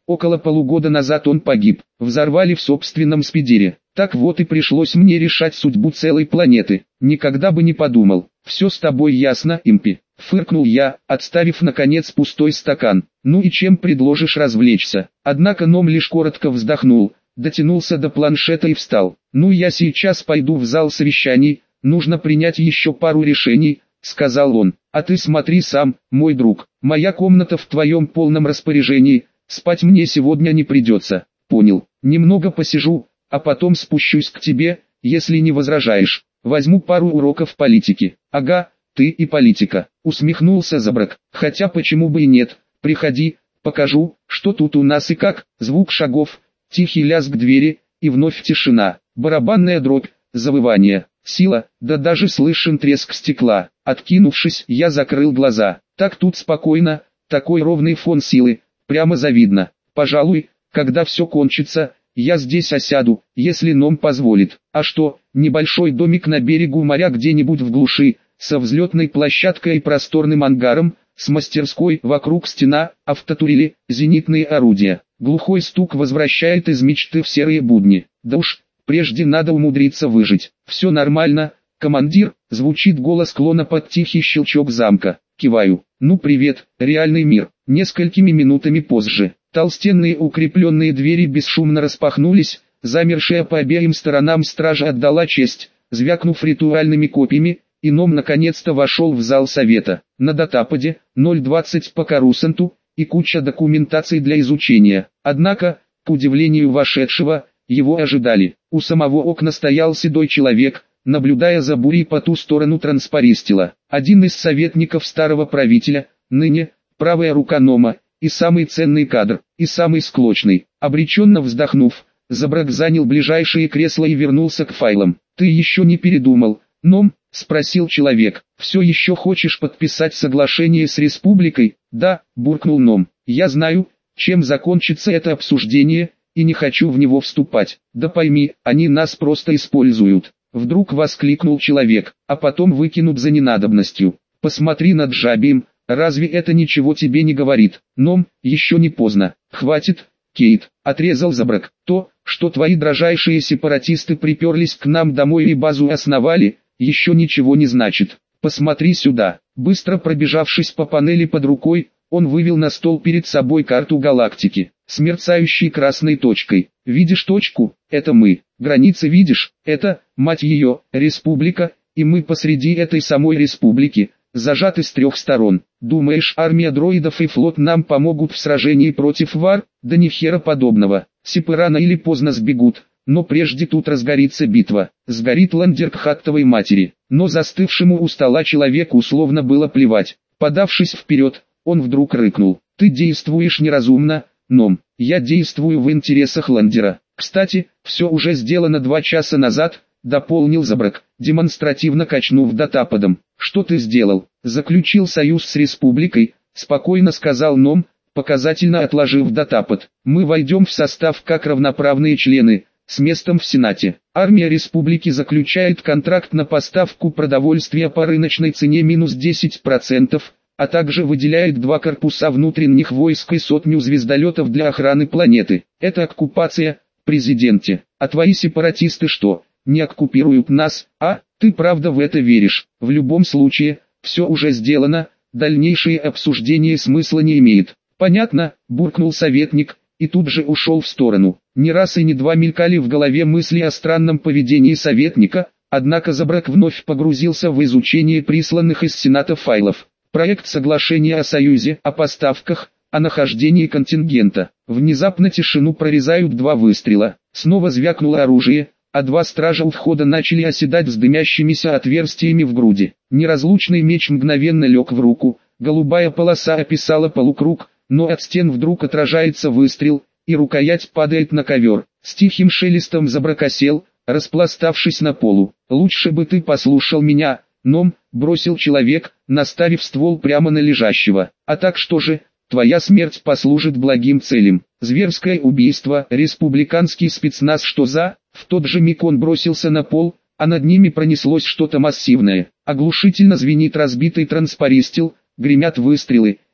Около полугода назад он погиб, взорвали в собственном спидере. Так вот и пришлось мне решать судьбу целой планеты. Никогда бы не подумал. Все с тобой ясно, импи. Фыркнул я, отставив наконец пустой стакан. Ну и чем предложишь развлечься? Однако Ном лишь коротко вздохнул, дотянулся до планшета и встал. Ну я сейчас пойду в зал совещаний, нужно принять еще пару решений, сказал он. А ты смотри сам, мой друг, моя комната в твоем полном распоряжении, спать мне сегодня не придется. Понял, немного посижу, а потом спущусь к тебе, если не возражаешь. Возьму пару уроков политики. Ага, ты и политика, усмехнулся Забрак. Хотя почему бы и нет, приходи, покажу, что тут у нас и как. Звук шагов, тихий лязг двери, и вновь тишина, барабанная дробь, завывание, сила, да даже слышен треск стекла. Откинувшись, я закрыл глаза. Так тут спокойно, такой ровный фон силы, прямо завидно. Пожалуй, когда все кончится, я здесь осяду, если Ном позволит. А что, небольшой домик на берегу моря где-нибудь в глуши, со взлетной площадкой и просторным ангаром, с мастерской, вокруг стена, автотурели, зенитные орудия. Глухой стук возвращает из мечты в серые будни. Да уж, прежде надо умудриться выжить. Все нормально, командир, звучит голос клона под тихий щелчок замка. Киваю. Ну привет, реальный мир. Несколькими минутами позже. Толстенные укрепленные двери бесшумно распахнулись, замершая по обеим сторонам стража отдала честь, звякнув ритуальными копьями, и Ном наконец-то вошел в зал совета. На датападе, ноль двадцать по Карусанту, и куча документации для изучения. Однако, к удивлению вошедшего, его ожидали. У самого окна стоял седой человек, наблюдая за бурей по ту сторону транспаристила. Один из советников старого правителя, ныне, правая рука Нома, и самый ценный кадр, и самый склочный. Обреченно вздохнув, Забрак занял ближайшее кресло и вернулся к файлам. «Ты еще не передумал, Ном?» — спросил человек. «Все еще хочешь подписать соглашение с республикой?» «Да», — буркнул Ном. «Я знаю, чем закончится это обсуждение, и не хочу в него вступать. Да пойми, они нас просто используют». Вдруг воскликнул человек, а потом выкинут за ненадобностью. «Посмотри над Джабием, разве это ничего тебе не говорит?» «Ном, еще не поздно. Хватит, Кейт», — отрезал Забрак. «То, что твои дрожайшие сепаратисты приперлись к нам домой и базу основали, еще ничего не значит. Посмотри сюда». Быстро пробежавшись по панели под рукой, он вывел на стол перед собой карту галактики, с мерцающей красной точкой. «Видишь точку? Это мы. Границы видишь? Это, мать ее, республика, и мы посреди этой самой республики, зажаты с трех сторон. Думаешь, армия дроидов и флот нам помогут в сражении против вар? Да ни хера подобного. Сипы рано или поздно сбегут, но прежде тут разгорится битва. Сгорит ландер к хаттовой матери». Но застывшему у стола человеку условно было плевать. Подавшись вперед, он вдруг рыкнул. «Ты действуешь неразумно, Ном. Я действую в интересах ландера. Кстати, все уже сделано два часа назад», — дополнил Забрак, демонстративно качнув датападом. «Что ты сделал?» «Заключил союз с республикой», — спокойно сказал Ном, показательно отложив датапад. «Мы войдем в состав как равноправные члены, с местом в Сенате. Армия республики заключает контракт на поставку продовольствия по рыночной цене минус десять процентов, а также выделяет два корпуса внутренних войск и сотню звездолетов для охраны планеты. Это оккупация, президенте. А твои сепаратисты что, не оккупируют нас, а? Ты правда в это веришь? В любом случае, все уже сделано, дальнейшее обсуждение смысла не имеет». «Понятно», — буркнул советник, и тут же ушел в сторону. Не раз и не два мелькали в голове мысли о странном поведении советника, однако Забрак вновь погрузился в изучение присланных из Сената файлов. Проект соглашения о союзе, о поставках, о нахождении контингента. Внезапно тишину прорезают два выстрела. Снова звякнуло оружие, а два стража у входа начали оседать с дымящимися отверстиями в груди. Неразлучный меч мгновенно лег в руку, голубая полоса описала полукруг, но от стен вдруг отражается выстрел, и рукоять падает на ковер. С тихим шелестом Забрак осел, распластавшись на полу. «Лучше бы ты послушал меня, Ном», — бросил человек, наставив ствол прямо на лежащего. «А так что же, твоя смерть послужит благим целям. Зверское убийство, республиканский спецназ, что за?» В тот же миг он бросился на пол, а над ними пронеслось что-то массивное. Оглушительно звенит разбитый транспаристил, гремят выстрелы,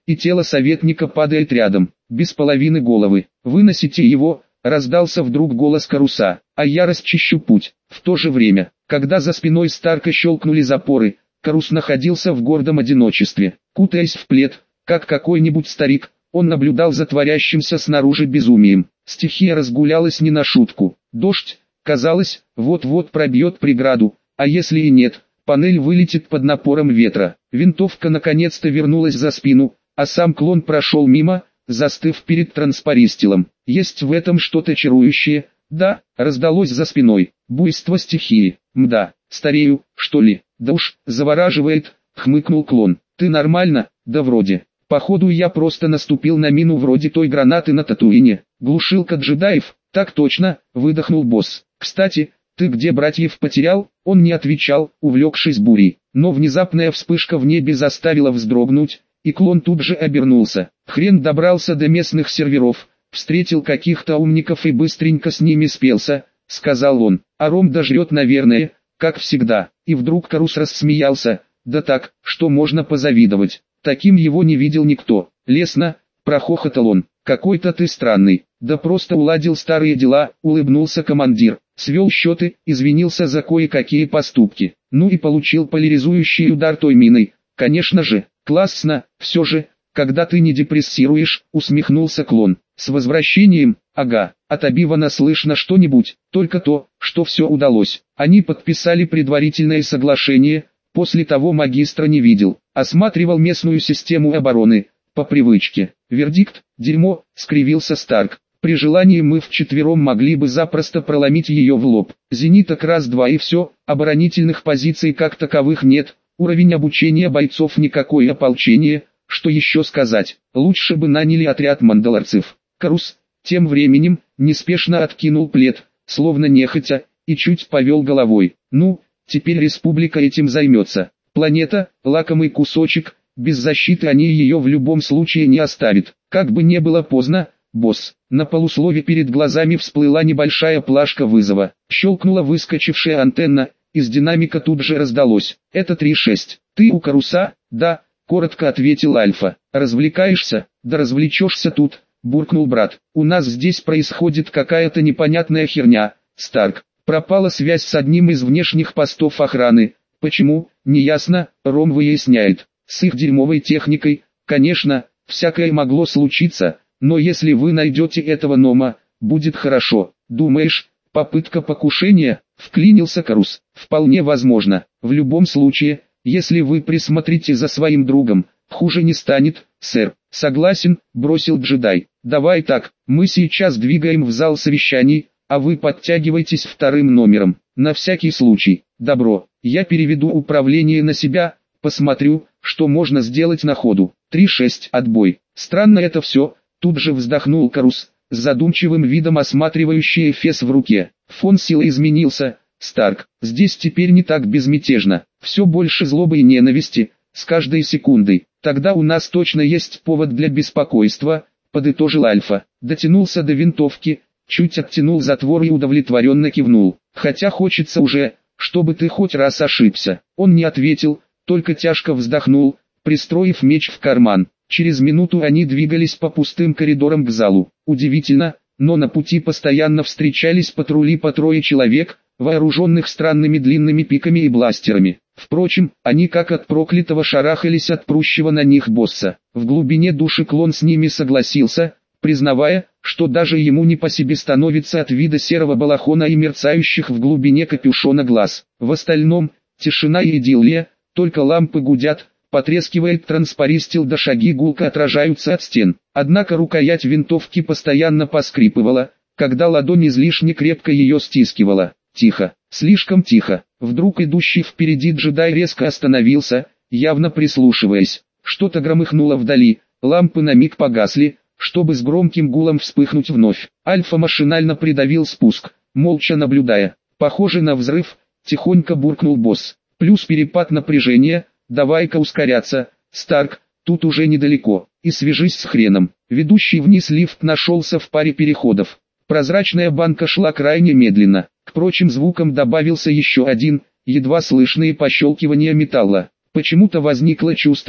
и тело советника падает рядом, без половины головы. «Выносите его!» — раздался вдруг голос Каруса, «а я расчищу путь». В то же время, когда за спиной Старка щелкнули запоры, Карус находился в гордом одиночестве. Кутаясь в плед, как какой-нибудь старик, он наблюдал за творящимся снаружи безумием. Стихия разгулялась не на шутку. Дождь, казалось, вот-вот пробьет преграду, а если и нет, панель вылетит под напором ветра. Винтовка наконец-то вернулась за спину, а сам клон прошел мимо, застыв перед транспаристилом. Есть в этом что-то чарующее, да, раздалось за спиной. Буйство стихии. Мда, старею, что ли? Да уж, завораживает, хмыкнул клон. Ты нормально? Да вроде. Походу я просто наступил на мину вроде той гранаты на Татуине. Глушилка джедаев? Так точно, выдохнул босс. Кстати, ты где братьев потерял? Он не отвечал, увлекшись бурей. Но внезапная вспышка в небе заставила вздрогнуть, и клон тут же обернулся. Хрен добрался до местных серверов, встретил каких-то умников и быстренько с ними спелся, сказал он. А ром дожрет, наверное, как всегда. И вдруг Карус рассмеялся, да так, что можно позавидовать. Таким его не видел никто. Лесно, прохохотал он. Какой-то ты странный. Да просто уладил старые дела, улыбнулся командир. Свел счеты, извинился за кое-какие поступки. Ну и получил поляризующий удар той миной. Конечно же, классно, все же, когда ты не депрессируешь, усмехнулся клон. С возвращением, ага, от Обивана слышно что-нибудь, только то, что все удалось. Они подписали предварительное соглашение, после того магистра не видел, осматривал местную систему обороны, по привычке. Вердикт, дерьмо, скривился Старк. При желании мы вчетвером могли бы запросто проломить ее в лоб. Зениток раз-два и все, оборонительных позиций как таковых нет, уровень обучения бойцов никакой, ополчение, что еще сказать, лучше бы наняли отряд мандалорцев. Карус, тем временем, неспешно откинул плед, словно нехотя, и чуть повел головой. Ну, теперь республика этим займется. Планета, лакомый кусочек, без защиты они ее в любом случае не оставят. Как бы не было поздно, босс. На полуслове перед глазами всплыла небольшая плашка вызова. Щелкнула выскочившая антенна, из динамика тут же раздалось. Это три шесть. Ты у Каруса? Да, коротко ответил Альфа. Развлекаешься? Да развлечешься тут, буркнул брат. У нас здесь происходит какая-то непонятная херня. Старк. Пропала связь с одним из внешних постов охраны. Почему? Неясно, Ром выясняет. С их дерьмовой техникой, конечно, всякое могло случиться, но если вы найдете этого Нома, будет хорошо. Думаешь, попытка покушения? Вклинился Карус. Вполне возможно. В любом случае, если вы присмотрите за своим другом, хуже не станет, сэр. Согласен, бросил джедай. Давай так, мы сейчас двигаем в зал совещаний, а вы подтягивайтесь вторым номером. На всякий случай. Добро. Я переведу управление на себя, посмотрю, что можно сделать на ходу. три шесть. Отбой. Странно это все, тут же вздохнул Карус, с задумчивым видом осматривающий эфес в руке. Фон силы изменился. Старк, здесь теперь не так безмятежно. Все больше злобы и ненависти, с каждой секундой. Тогда у нас точно есть повод для беспокойства, подытожил Альфа. Дотянулся до винтовки, чуть оттянул затвор и удовлетворенно кивнул. Хотя хочется уже, чтобы ты хоть раз ошибся. Он не ответил, только тяжко вздохнул, пристроив меч в карман. Через минуту они двигались по пустым коридорам к залу. Удивительно, но на пути постоянно встречались патрули по трое человек, вооруженных странными длинными пиками и бластерами. Впрочем, они как от проклятого шарахались от прущего на них босса. В глубине души клон с ними согласился, признавая, что даже ему не по себе становится от вида серого балахона и мерцающих в глубине капюшона глаз. В остальном, тишина и идиллия, только лампы гудят, потрескивает транспаристил, да шаги гулко отражаются от стен. Однако рукоять винтовки постоянно поскрипывала, когда ладонь излишне крепко ее стискивала. Тихо, слишком тихо. Вдруг идущий впереди джедай резко остановился, явно прислушиваясь. Что-то громыхнуло вдали, лампы на миг погасли, чтобы с громким гулом вспыхнуть вновь. Альфа машинально придавил спуск, молча наблюдая. Похоже на взрыв, тихонько буркнул босс. Плюс перепад напряжения, давай-ка ускоряться, Старк, тут уже недалеко, и свяжись с хреном. Ведущий вниз лифт нашелся в паре переходов. Прозрачная банка шла крайне медленно. К прочим звукам добавился еще один, едва слышные пощелкивания металла. Почему-то возникло чувство,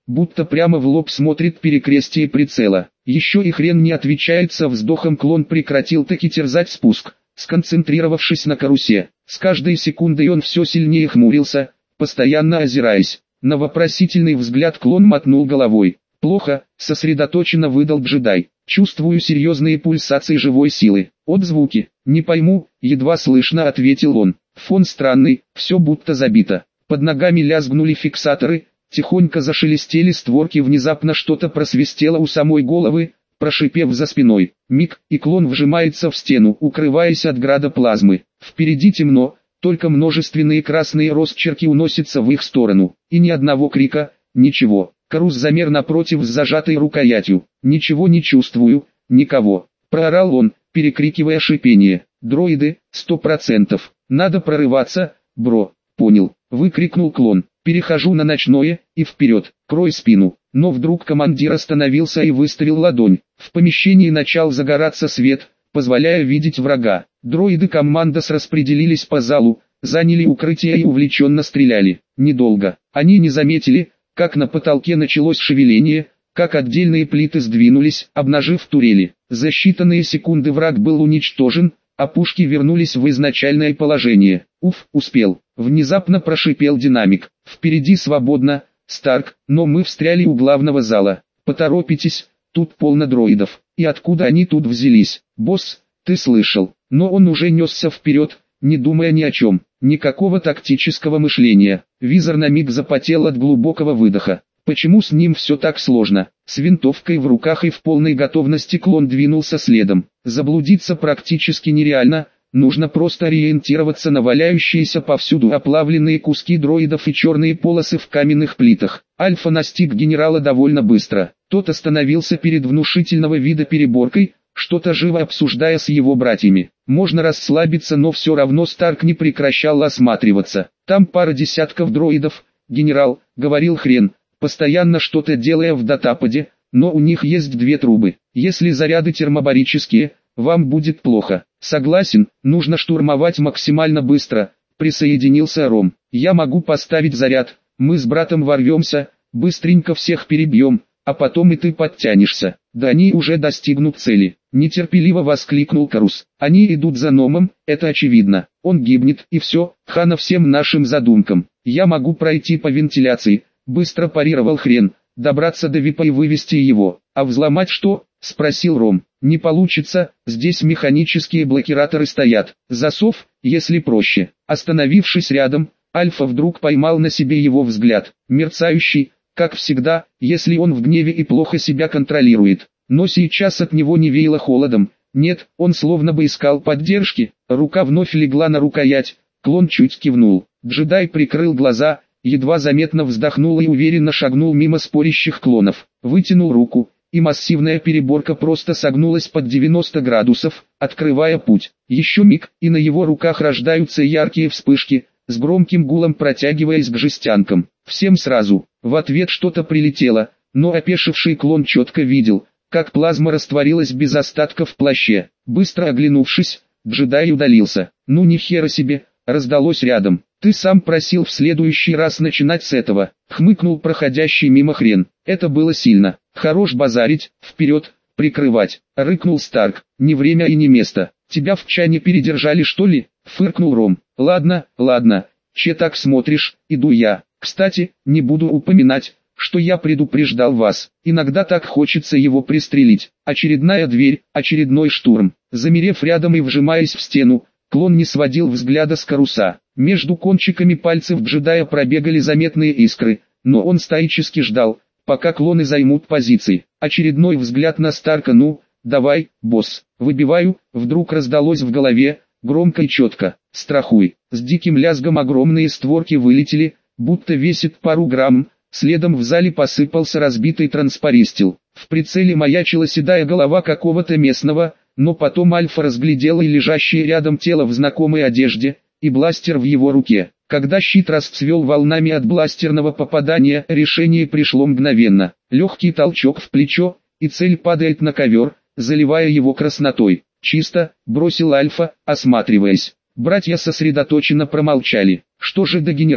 будто прямо в лоб смотрит перекрестие прицела. Еще и хрен не отвечает со вздохом. Клон прекратил таки терзать спуск, сконцентрировавшись на карусе. С каждой секундой он все сильнее хмурился, постоянно озираясь. На вопросительный взгляд клон мотнул головой. «Плохо», — сосредоточенно выдал джедай. «Чувствую серьезные пульсации живой силы. Отзвуки. Не пойму», — едва слышно ответил он. «Фон странный, все будто забито». Под ногами лязгнули фиксаторы, тихонько зашелестели створки, внезапно что-то просвистело у самой головы, прошипев за спиной. Миг, и клон вжимается в стену, укрываясь от града плазмы. Впереди темно, только множественные красные росчерки уносятся в их сторону. И ни одного крика, ничего. Карус замер напротив с зажатой рукоятью. «Ничего не чувствую, никого», — проорал он, перекрикивая шипение. «Дроиды, сто процентов. Надо прорываться, бро». «Понял», — выкрикнул клон. «Перехожу на ночное, и вперед, крой спину». Но вдруг командир остановился и выставил ладонь. В помещении начал загораться свет, позволяя видеть врага. Дроиды командос распределились по залу, заняли укрытие и увлеченно стреляли. Недолго. Они не заметили, как на потолке началось шевеление, как отдельные плиты сдвинулись, обнажив турели. За считанные секунды враг был уничтожен, а пушки вернулись в изначальное положение. «Уф, успел!» — внезапно прошипел динамик. «Впереди свободно, Старк, но мы встряли у главного зала. Поторопитесь, тут полно дроидов. И откуда они тут взялись? Босс, ты слышал?» Но он уже несся вперед, не думая ни о чем. Никакого тактического мышления. Визор на миг запотел от глубокого выдоха. Почему с ним все так сложно? С винтовкой в руках и в полной готовности клон двинулся следом. Заблудиться практически нереально, нужно просто ориентироваться на валяющиеся повсюду оплавленные куски дроидов и черные полосы в каменных плитах. Альфа настиг генерала довольно быстро. Тот остановился перед внушительного вида переборкой, что-то живо обсуждая с его братьями. Можно расслабиться, но все равно Старк не прекращал осматриваться. «Там пара десятков дроидов, генерал», — говорил Хрен, постоянно что-то делая в датападе, «но у них есть две трубы. Если заряды термобарические, вам будет плохо». «Согласен, нужно штурмовать максимально быстро», — присоединился Ром. «Я могу поставить заряд, мы с братом ворвемся, быстренько всех перебьем, а потом и ты подтянешься». «Да они уже достигнут цели», — нетерпеливо воскликнул Карус. «Они идут за Номом, это очевидно. Он гибнет, и все, хана всем нашим задумкам. Я могу пройти по вентиляции», — быстро парировал Хрен, «добраться до Випа и вывести его». «А взломать что?» — спросил Ром. «Не получится, здесь механические блокираторы стоят. Засов, если проще». Остановившись рядом, Альфа вдруг поймал на себе его взгляд, мерцающий, как всегда, если он в гневе и плохо себя контролирует. Но сейчас от него не веяло холодом. Нет, он словно бы искал поддержки. Рука вновь легла на рукоять, клон чуть кивнул. Джедай прикрыл глаза, едва заметно вздохнул и уверенно шагнул мимо спорящих клонов. Вытянул руку, и массивная переборка просто согнулась под девяносто градусов, открывая путь. Еще миг, и на его руках рождаются яркие вспышки, с громким гулом протягиваясь к жестянкам. Всем сразу. В ответ что-то прилетело, но опешивший клон четко видел, как плазма растворилась без остатка в плаще. Быстро оглянувшись, джедай удалился. «Ну ни хера себе», раздалось рядом. «Ты сам просил в следующий раз начинать с этого», хмыкнул проходящий мимо Хрен. «Это было сильно. Хорош базарить, вперед, прикрывать», рыкнул Старк. «Не время и не место. Тебя в чане передержали, что ли?» фыркнул Ром. «Ладно, ладно, че так смотришь, иду я. Кстати, не буду упоминать, что я предупреждал вас. Иногда так хочется его пристрелить». Очередная дверь, очередной штурм. Замерев рядом и вжимаясь в стену, клон не сводил взгляда с Каруса. Между кончиками пальцев джедая пробегали заметные искры, но он стоически ждал, пока клоны займут позиции. Очередной взгляд на Старка. «Ну, давай, босс». «Выбиваю», вдруг раздалось в голове, громко и четко. «Страхуй». С диким лязгом огромные створки вылетели, будто весит пару грамм, следом в зале посыпался разбитый транспаристил. В прицеле маячила седая голова какого-то местного, но потом Альфа разглядела и лежащее рядом тело в знакомой одежде, и бластер в его руке. Когда щит расцвел волнами от бластерного попадания, решение пришло мгновенно. Легкий толчок в плечо, и цель падает на ковер, заливая его краснотой. «Чисто», бросил Альфа, осматриваясь. Братья сосредоточенно промолчали. «Что же до генерала?»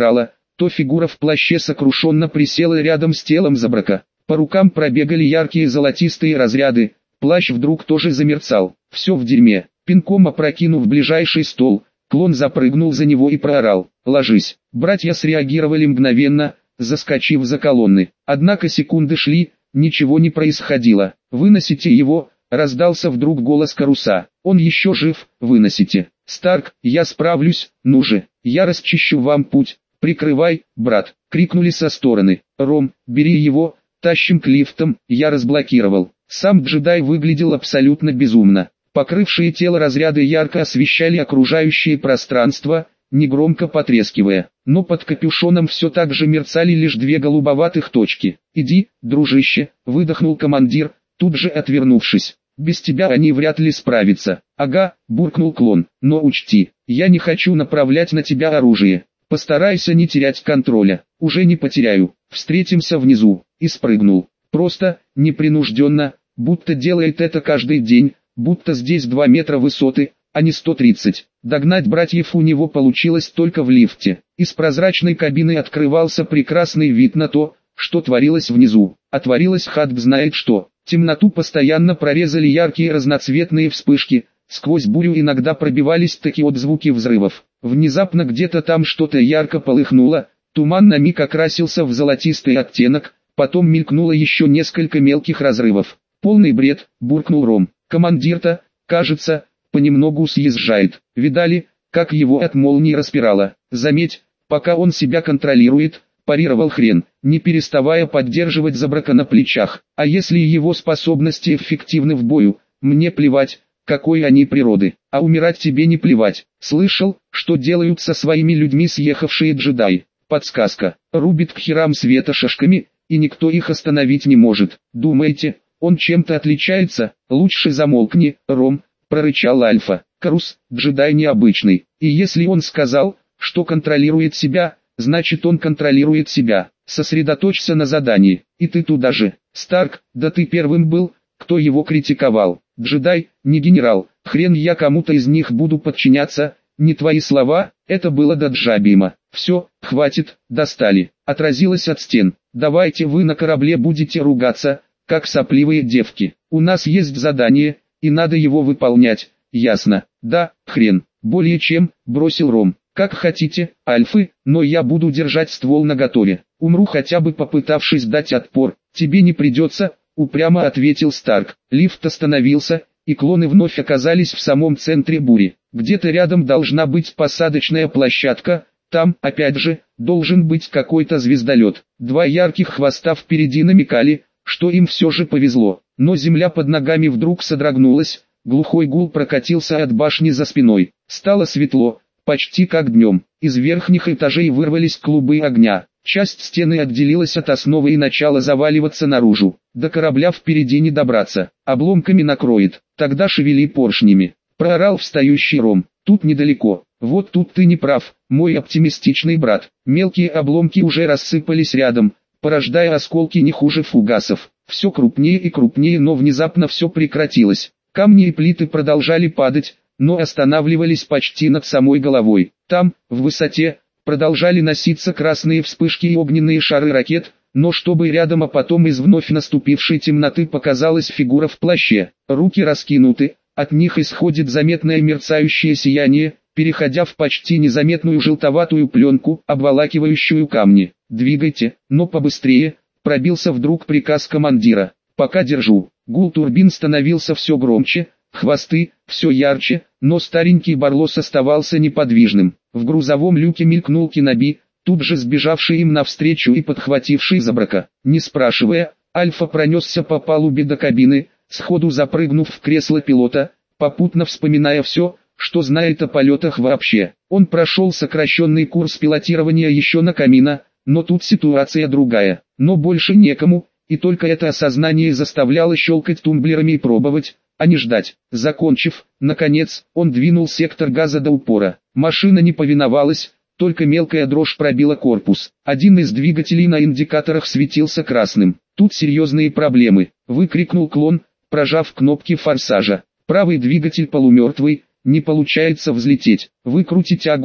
то фигура в плаще сокрушенно присела рядом с телом Забрака. По рукам пробегали яркие золотистые разряды, плащ вдруг тоже замерцал. Все в дерьме. Пинком опрокинув ближайший стол, клон запрыгнул за него и проорал: «Ложись!». Братья среагировали мгновенно, заскочив за колонны. Однако секунды шли, ничего не происходило. «Выносите его!» — раздался вдруг голос Каруса. «Он еще жив, выносите!» «Старк, я справлюсь, ну же, я расчищу вам путь, прикрывай, брат!» — крикнули со стороны. «Ром, бери его, тащим к лифтам!» Я разблокировал. Сам джедай выглядел абсолютно безумно. Покрывшие тело разряды ярко освещали окружающее пространство, негромко потрескивая. Но под капюшоном все так же мерцали лишь две голубоватых точки. «Иди, дружище!» — выдохнул командир, тут же отвернувшись. «Без тебя они вряд ли справятся». «Ага», — буркнул клон, — «но учти, я не хочу направлять на тебя оружие. Постарайся не терять контроля». «Уже не потеряю. Встретимся внизу». И спрыгнул. Просто, непринужденно, будто делает это каждый день, будто здесь два метра высоты, а не сто тридцать. Догнать братьев у него получилось только в лифте. Из прозрачной кабины открывался прекрасный вид на то, что творилось внизу. А творилось хатб знает что. Темноту постоянно прорезали яркие разноцветные вспышки, сквозь бурю иногда пробивались такие вот звуки взрывов. Внезапно где-то там что-то ярко полыхнуло, туман на миг окрасился в золотистый оттенок, потом мелькнуло еще несколько мелких разрывов. «Полный бред», — буркнул Ром. «Командир-то, кажется, понемногу съезжает. Видали, как его от молнии распирало? Заметь, пока он себя контролирует», — парировал Хрен, не переставая поддерживать Забрака на плечах. «А если его способности эффективны в бою, мне плевать, какой они природы, а умирать тебе не плевать. Слышал, что делают со своими людьми съехавшие джедаи? Подсказка: рубит к херам света шашками, и никто их остановить не может. Думаете, он чем-то отличается? Лучше замолкни, Ром», — прорычал Альфа. «Карус, джедай необычный, и если он сказал, что контролирует себя, значит он контролирует себя. Сосредоточься на задании, и ты туда же. Старк, да ты первым был, кто его критиковал. Джедай, не генерал, хрен я кому-то из них буду подчиняться, не твои слова, это было до Джабима. Все, хватит, достали». Отразилось от стен. «Давайте вы на корабле будете ругаться, как сопливые девки. У нас есть задание, и надо его выполнять, ясно?» «Да, хрен, более чем», — бросил Ром. «Как хотите, Альфы, но я буду держать ствол наготове. Умру хотя бы попытавшись дать отпор. Тебе не придется», — упрямо ответил Старк. Лифт остановился, и клоны вновь оказались в самом центре бури. Где-то рядом должна быть посадочная площадка, там, опять же, должен быть какой-то звездолет. Два ярких хвоста впереди намекали, что им все же повезло. Но земля под ногами вдруг содрогнулась, глухой гул прокатился от башни за спиной. Стало светло, почти как днем. Из верхних этажей вырвались клубы огня. Часть стены отделилась от основы и начала заваливаться наружу. До корабля впереди не добраться, обломками накроет. «Тогда шевели поршнями», — проорал встающий Ром. «Тут недалеко». «Вот тут ты не прав, мой оптимистичный брат». Мелкие обломки уже рассыпались рядом, порождая осколки не хуже фугасов. Все крупнее и крупнее, но внезапно все прекратилось. Камни и плиты продолжали падать, но останавливались почти над самой головой. Там, в высоте, продолжали носиться красные вспышки и огненные шары ракет, но чтобы рядом, а потом из вновь наступившей темноты показалась фигура в плаще. Руки раскинуты, от них исходит заметное мерцающее сияние, переходя в почти незаметную желтоватую пленку, обволакивающую камни. «Двигайте, но побыстрее», — пробился вдруг приказ командира. «Пока держу». Гул турбин становился все громче, хвосты все ярче, но старенький Барлос оставался неподвижным. В грузовом люке мелькнул Киноби, тут же сбежавший им навстречу и подхвативший Забрака. Не спрашивая, Альфа пронесся по палубе до кабины, сходу запрыгнув в кресло пилота, попутно вспоминая все, что знает о полетах вообще. Он прошел сокращенный курс пилотирования еще на Камино, но тут ситуация другая. Но больше некому, и только это осознание заставляло щелкать тумблерами и пробовать, а не ждать. Закончив, наконец, он двинул сектор газа до упора. Машина не повиновалась, только мелкая дрожь пробила корпус. Один из двигателей на индикаторах светился красным. «Тут серьезные проблемы», — выкрикнул клон, прожав кнопки форсажа. «Правый двигатель полумертвый, не получается взлететь. Выкрути тягу», —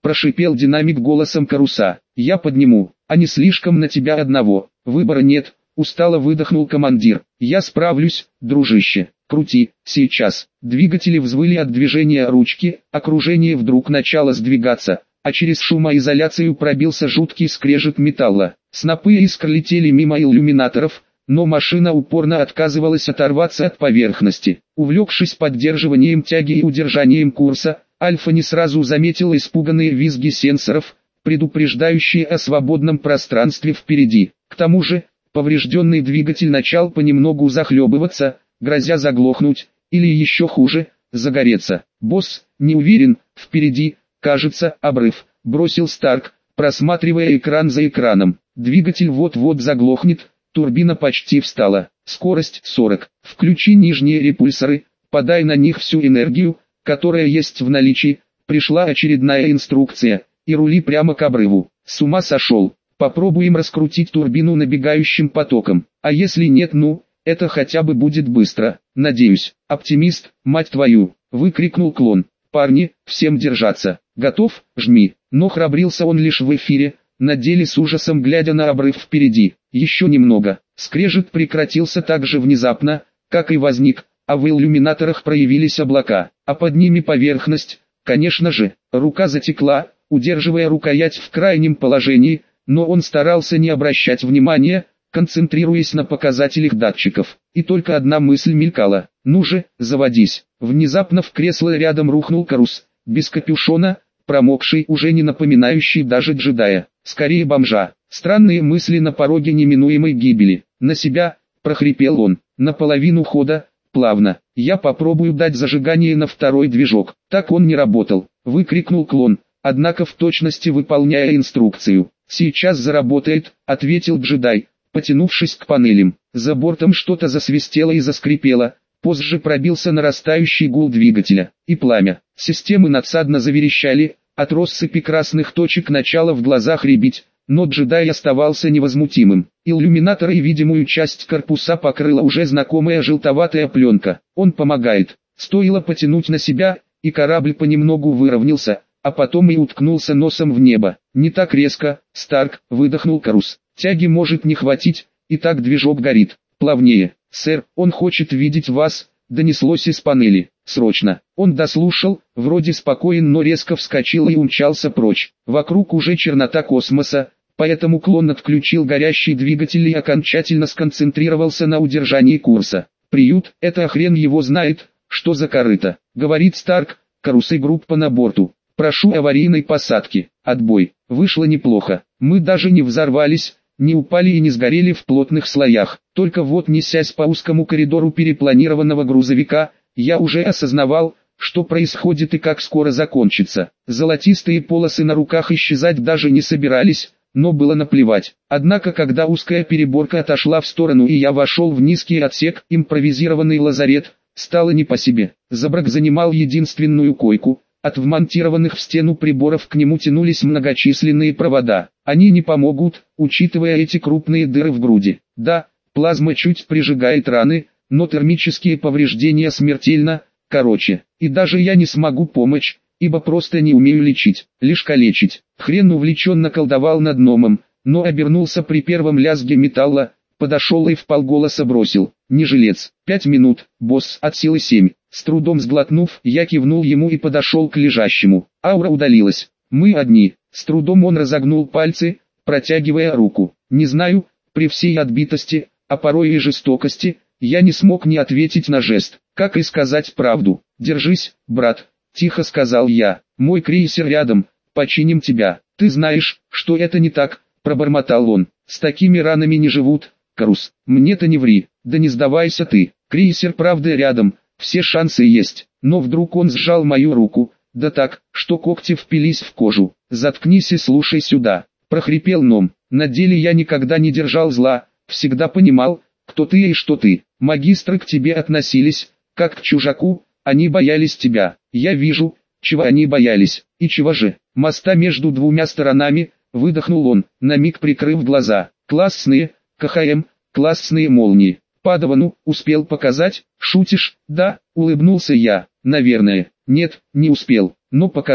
прошипел динамик голосом Каруса. Я подниму, а не слишком на тебя одного. Выбора нет, устало выдохнул командир. Я справлюсь, дружище. Крути, сейчас. Двигатели взвыли от движения ручки, окружение вдруг начало сдвигаться, а через шумоизоляцию пробился жуткий скрежет металла. Снопы искр летели мимо иллюминаторов, но машина упорно отказывалась оторваться от поверхности. Увлекшись поддерживанием тяги и удержанием курса, Альфа не сразу заметила испуганные визги сенсоров, предупреждающие о свободном пространстве впереди. К тому же, поврежденный двигатель начал понемногу захлебываться, грозя заглохнуть, или еще хуже, загореться. «Босс, не уверен, впереди, кажется, обрыв», — бросил Старк, просматривая экран за экраном. «Двигатель вот-вот заглохнет, турбина почти встала. Скорость сорок. Включи нижние репульсоры, подай на них всю энергию, которая есть в наличии». Пришла очередная инструкция, и рули прямо к обрыву. С ума сошел. Попробуем раскрутить турбину набегающим потоком. А если нет, ну, это хотя бы будет быстро. Надеюсь. Оптимист, мать твою, выкрикнул клон. Парни, всем держаться. Готов? Жми. Но храбрился он лишь в эфире, на деле с ужасом глядя на обрыв впереди. Еще немного. Скрежет прекратился так же внезапно, как и возник, а в иллюминаторах проявились облака, а под ними поверхность. Конечно же, рука затекла, удерживая рукоять в крайнем положении, но он старался не обращать внимания, концентрируясь на показателях датчиков. И только одна мысль мелькала: ну же, заводись. Внезапно в кресло рядом рухнул Карус, без капюшона, промокший, уже не напоминающий даже джедая, скорее бомжа. Странные мысли на пороге неминуемой гибели. На себя, прохрипел он, наполовину хода, плавно. Я попробую дать зажигание на второй движок. Так он не работал, выкрикнул клон, однако в точности выполняя инструкцию. Сейчас заработает, ответил джедай, потянувшись к панелям. За бортом что-то засвистело и заскрипело. Позже пробился нарастающий гул двигателя, и пламя. Системы надсадно заверещали, от россыпи красных точек начало в глазах рябить, но джедай оставался невозмутимым. Иллюминаторы и видимую часть корпуса покрыла уже знакомая желтоватая пленка. Он помогает. Стоило потянуть на себя, и корабль понемногу выровнялся, а потом и уткнулся носом в небо. Не так резко, Старк, выдохнул Карус. Тяги может не хватить, и так движок горит. Плавнее. «Сэр, он хочет видеть вас», — донеслось из панели. «Срочно». Он дослушал, вроде спокоен, но резко вскочил и умчался прочь. Вокруг уже чернота космоса, поэтому клон отключил горящий двигатель и окончательно сконцентрировался на удержании курса. «Приют, это хрен его знает, что за корыто», — говорит Старк, Карус и группа на борту. «Прошу аварийной посадки». Отбой. Вышло неплохо. Мы даже не взорвались, не упали и не сгорели в плотных слоях. Только вот, несясь по узкому коридору перепланированного грузовика, я уже осознавал, что происходит и как скоро закончится. Золотистые полосы на руках исчезать даже не собирались, но было наплевать. Однако когда узкая переборка отошла в сторону и я вошел в низкий отсек, импровизированный лазарет, стало не по себе. Забрак занимал единственную койку. От вмонтированных в стену приборов к нему тянулись многочисленные провода. Они не помогут, учитывая эти крупные дыры в груди. Да, плазма чуть прижигает раны, но термические повреждения смертельно, короче. И даже я не смогу помочь, ибо просто не умею лечить, лишь калечить. Хрен увлеченно колдовал над номом, но обернулся при первом лязге металла, подошел и вполголоса бросил: «Не жилец». «Пять минут, босс, от силы семь». С трудом сглотнув, я кивнул ему и подошел к лежащему. Аура удалилась. Мы одни. С трудом он разогнул пальцы, протягивая руку. Не знаю, при всей отбитости, а порой и жестокости, я не смог не ответить на жест. Как и сказать правду. «Держись, брат», — тихо сказал я. «Мой крейсер рядом, починим тебя». «Ты знаешь, что это не так», — пробормотал он. «С такими ранами не живут, Карус». «Мне-то не ври, да не сдавайся ты. Крейсер правда рядом, все шансы есть». Но вдруг он сжал мою руку, да так, что когти впились в кожу. «Заткнись и слушай сюда», — прохрипел Ном. «На деле я никогда не держал зла, всегда понимал, кто ты и что ты. Магистры к тебе относились, как к чужаку, они боялись тебя. Я вижу, чего они боялись, и чего же. Моста между двумя сторонами», — выдохнул он, на миг прикрыв глаза. «Классные, КХМ, классные молнии. Падавану успел показать?» «Шутишь?» «Да», — улыбнулся я. «Наверное». «Нет, не успел, но покажу».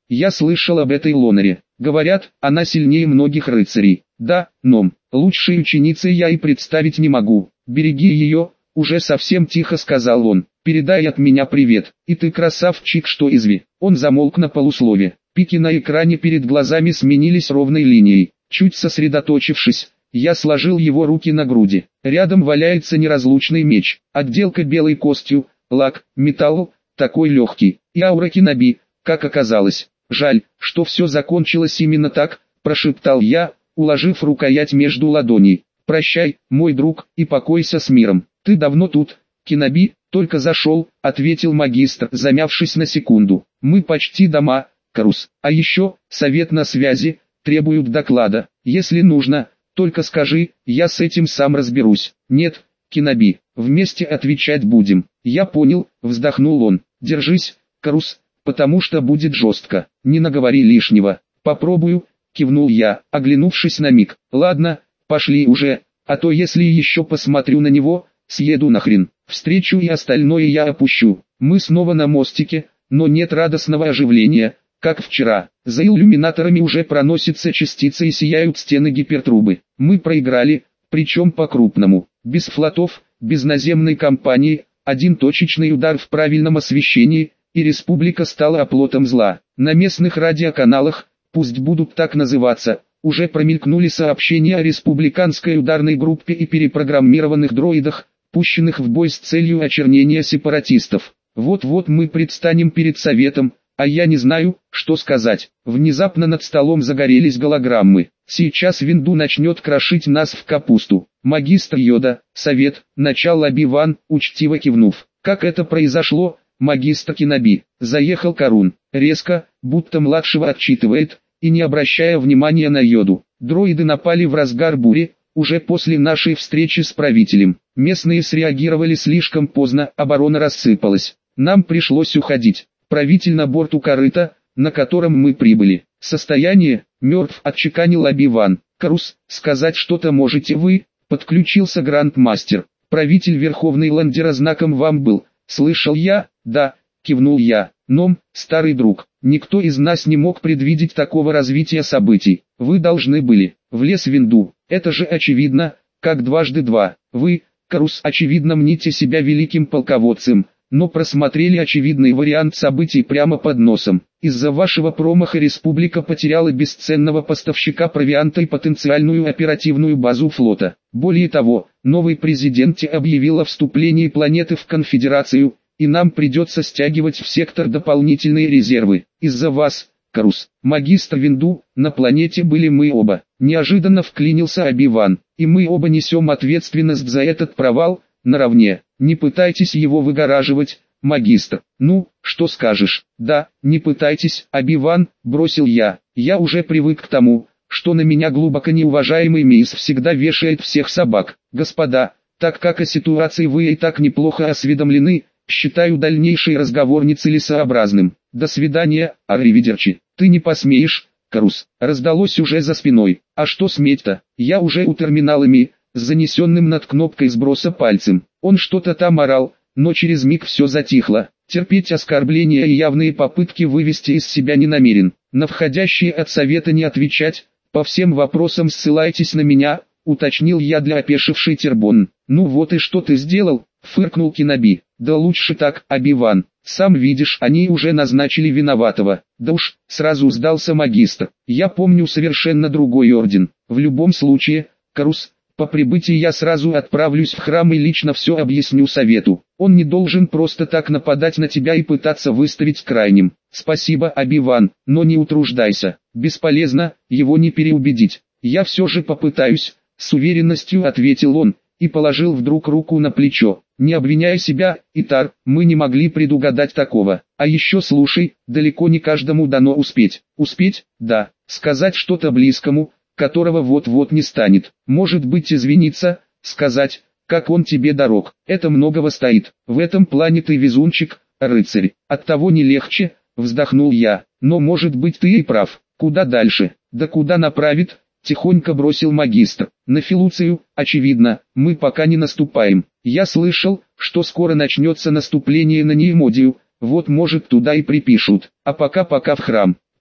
Я слышал об этой Лонаре. Говорят, она сильнее многих рыцарей. Да, но лучшей ученицы я и представить не могу. Береги ее, уже совсем тихо сказал он. Передай от меня привет. И ты красавчик, что изви. Он замолк на полуслове. Пики на экране перед глазами сменились ровной линией. Чуть сосредоточившись, я сложил его руки на груди. Рядом валяется неразлучный меч. Отделка белой костью, лак, металл, такой легкий. И аура Киноби, как оказалось. Жаль, что все закончилось именно так, прошептал я, уложив рукоять между ладоней. Прощай, мой друг, и покойся с миром. Ты давно тут, Киноби? Только зашел, ответил магистр, замявшись на секунду. Мы почти дома, Карус. А еще, совет на связи, требуют доклада. Если нужно, только скажи, я с этим сам разберусь. Нет, Киноби, вместе отвечать будем. Я понял, вздохнул он. Держись, Карус, потому что будет жестко. Не наговори лишнего. Попробую, кивнул я, оглянувшись на миг. Ладно, пошли уже, а то если еще посмотрю на него, съеду нахрен. Встречу и остальное я опущу. Мы снова на мостике, но нет радостного оживления, как вчера. За иллюминаторами уже проносятся частицы и сияют стены гипертрубы. Мы проиграли, причем по-крупному. Без флотов, без наземной кампании, один точечный удар в правильном освещении, и республика стала оплотом зла. На местных радиоканалах, пусть будут так называться, уже промелькнули сообщения о республиканской ударной группе и перепрограммированных дроидах, пущенных в бой с целью очернения сепаратистов. Вот-вот мы предстанем перед советом, а я не знаю, что сказать. Внезапно над столом загорелись голограммы. Сейчас Винду начнет крошить нас в капусту. Магистр Йода, совет, начал Оби-Ван, учтиво кивнув. Как это произошло, магистр Киноби? Заехал Карун, резко, будто младшего отчитывает, и не обращая внимания на Йоду. Дроиды напали в разгар бури, уже после нашей встречи с правителем. Местные среагировали слишком поздно, оборона рассыпалась. Нам пришлось уходить. Правитель на борту корыта, на котором мы прибыли. Состояние, мертв, отчеканил Оби-Ван. Карус, сказать что-то можете вы? Подключился Грандмастер. Правитель Верховный Ландера знаком вам был. Слышал я? Да, кивнул я. Но, старый друг, никто из нас не мог предвидеть такого развития событий. Вы должны были. Влез Винду. Это же очевидно, как дважды два. Вы, Карус, очевидно мните себя великим полководцем, но просмотрели очевидный вариант событий прямо под носом. Из-за вашего промаха республика потеряла бесценного поставщика провианта и потенциальную оперативную базу флота. Более того, новый президент объявил о вступлении планеты в конфедерацию, и нам придется стягивать в сектор дополнительные резервы. Из-за вас, Карус, магистр Винду, на планете были мы оба. Неожиданно вклинился Оби-Ван, и мы оба несем ответственность за этот провал, наравне. Не пытайтесь его выгораживать, магистр. Ну, что скажешь? Да, не пытайтесь, Оби-Ван, бросил я. Я уже привык к тому, что на меня глубоко неуважаемый Мейс всегда вешает всех собак. Господа, так как о ситуации вы и так неплохо осведомлены, считаю дальнейший разговор нецелесообразным. До свидания, арривидерчи. Ты не посмеешь, Карус. Раздалось уже за спиной. А что сметь-то? Я уже у терминалами, с занесенным над кнопкой сброса пальцем. Он что-то там орал, но через миг все затихло. Терпеть оскорбления и явные попытки вывести из себя не намерен. На входящие от совета не отвечать, по всем вопросам ссылайтесь на меня, уточнил я для опешившей Тербон. Ну вот и что ты сделал, фыркнул Киноби. Да лучше так, Оби-Ван. Сам видишь, они уже назначили виноватого. Да уж, сразу сдался магистр. Я помню совершенно другой орден. В любом случае, Карус, по прибытии я сразу отправлюсь в храм и лично все объясню совету. Он не должен просто так нападать на тебя и пытаться выставить крайним. Спасибо, Оби-Ван, но не утруждайся. Бесполезно, его не переубедить. Я все же попытаюсь, с уверенностью ответил он, и положил вдруг руку на плечо. Не обвиняй себя, Итар, мы не могли предугадать такого. А еще слушай, далеко не каждому дано успеть. Успеть? Да. Сказать что-то близкому, которого вот-вот не станет. Может быть извиниться, сказать, как он тебе дорог. Это многого стоит. В этом плане ты везунчик, рыцарь. Оттого не легче, вздохнул я. Но может быть ты и прав. Куда дальше? Да куда направит? Тихонько бросил магистр. На Филуцию, очевидно, мы пока не наступаем. Я слышал, что скоро начнется наступление на Неимодию, вот может туда и припишут. А пока-пока в храм.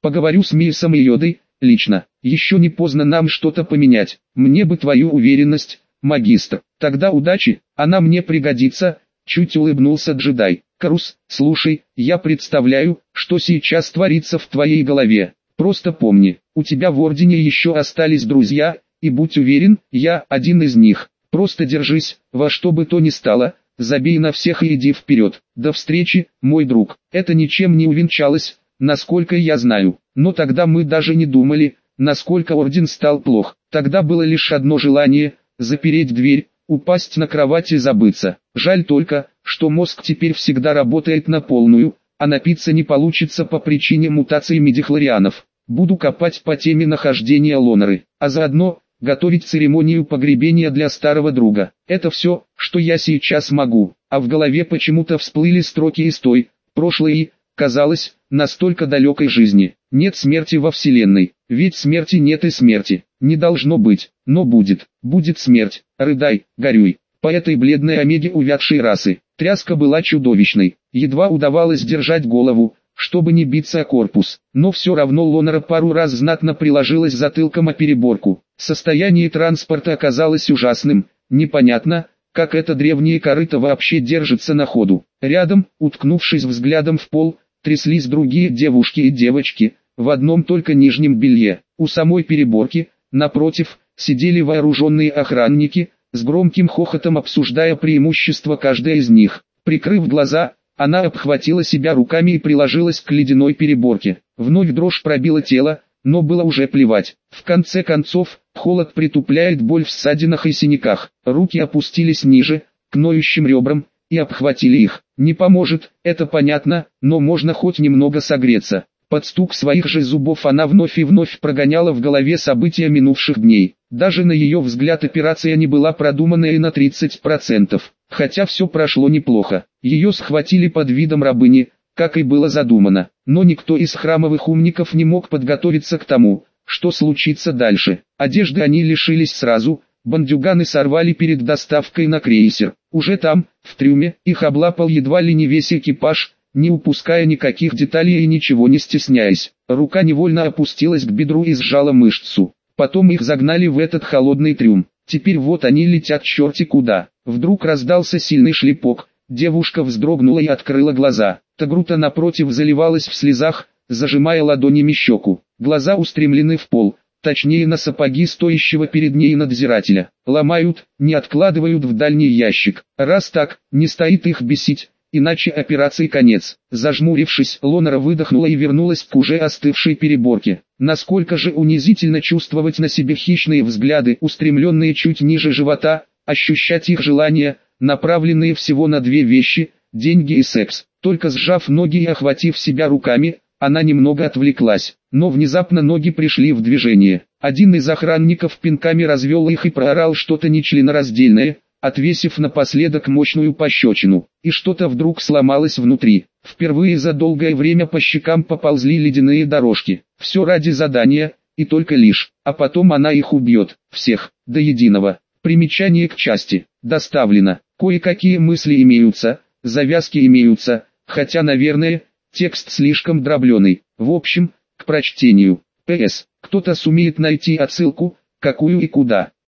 Поговорю с Мильсом и Йодой, лично. Еще не поздно нам что-то поменять. Мне бы твою уверенность, магистр. Тогда удачи, она мне пригодится, чуть улыбнулся джедай. Карус, слушай, я представляю, что сейчас творится в твоей голове. Просто помни, у тебя в Ордене еще остались друзья, и будь уверен, я один из них. Просто держись, во что бы то ни стало, забей на всех и иди вперед. До встречи, мой друг. Это ничем не увенчалось, насколько я знаю. Но тогда мы даже не думали, насколько Орден стал плох. Тогда было лишь одно желание – запереть дверь, упасть на кровать и забыться. Жаль только, что мозг теперь всегда работает на полную, а напиться не получится по причине мутации мидихлорианов. Буду копать по теме нахождения Лонеры, а заодно готовить церемонию погребения для старого друга. Это все, что я сейчас могу, а в голове почему-то всплыли строки из той, прошлой и, казалось, настолько далекой жизни. Нет смерти во Вселенной, ведь смерти нет и смерти, не должно быть, но будет, будет смерть, рыдай, горюй. По этой бледной омеге увядшей расы, тряска была чудовищной, едва удавалось держать голову, чтобы не биться о корпус, но все равно Лонера пару раз знатно приложилась затылком о переборку. Состояние транспорта оказалось ужасным, непонятно, как это древнее корыто вообще держится на ходу. Рядом, уткнувшись взглядом в пол, тряслись другие девушки и девочки, в одном только нижнем белье. У самой переборки, напротив, сидели вооруженные охранники, с громким хохотом обсуждая преимущества каждой из них. Прикрыв глаза, она обхватила себя руками и приложилась к ледяной переборке. Вновь дрожь пробила тело, но было уже плевать. В конце концов, холод притупляет боль в ссадинах и синяках. Руки опустились ниже, к ноющим ребрам, и обхватили их. Не поможет, это понятно, но можно хоть немного согреться. Под стук своих же зубов она вновь и вновь прогоняла в голове события минувших дней. Даже на ее взгляд операция не была продумана и на тридцать процентов. Хотя все прошло неплохо. Ее схватили под видом рабыни, как и было задумано. Но никто из храмовых умников не мог подготовиться к тому, что случится дальше. Одежды они лишились сразу, бандюганы сорвали перед доставкой на крейсер. Уже там, в трюме, их облапал едва ли не весь экипаж, не упуская никаких деталей и ничего не стесняясь. Рука невольно опустилась к бедру и сжала мышцу. Потом их загнали в этот холодный трюм. Теперь вот они летят черти куда. Вдруг раздался сильный шлепок. Девушка вздрогнула и открыла глаза. Тагрута напротив заливалась в слезах, зажимая ладонями щеку. Глаза устремлены в пол, точнее на сапоги стоящего перед ней надзирателя. Ломают, не откладывают в дальний ящик. Раз так, не стоит их бесить, иначе операции конец. Зажмурившись, Лонера выдохнула и вернулась к уже остывшей переборке. Насколько же унизительно чувствовать на себе хищные взгляды, устремленные чуть ниже живота, ощущать их желания, направленные всего на две вещи – деньги и секс. Только сжав ноги и охватив себя руками, она немного отвлеклась, но внезапно ноги пришли в движение. Один из охранников пинками развел их и проорал что-то нечленораздельное, отвесив напоследок мощную пощечину, и что-то вдруг сломалось внутри. Впервые за долгое время по щекам поползли ледяные дорожки. Все ради задания, и только лишь, а потом она их убьет, всех, до единого. Примечание к части. Доставлено. Кое-какие мысли имеются, завязки имеются, хотя, наверное, текст слишком дробленый. В общем, к прочтению. П С. Кто-то сумеет найти отсылку, какую и куда.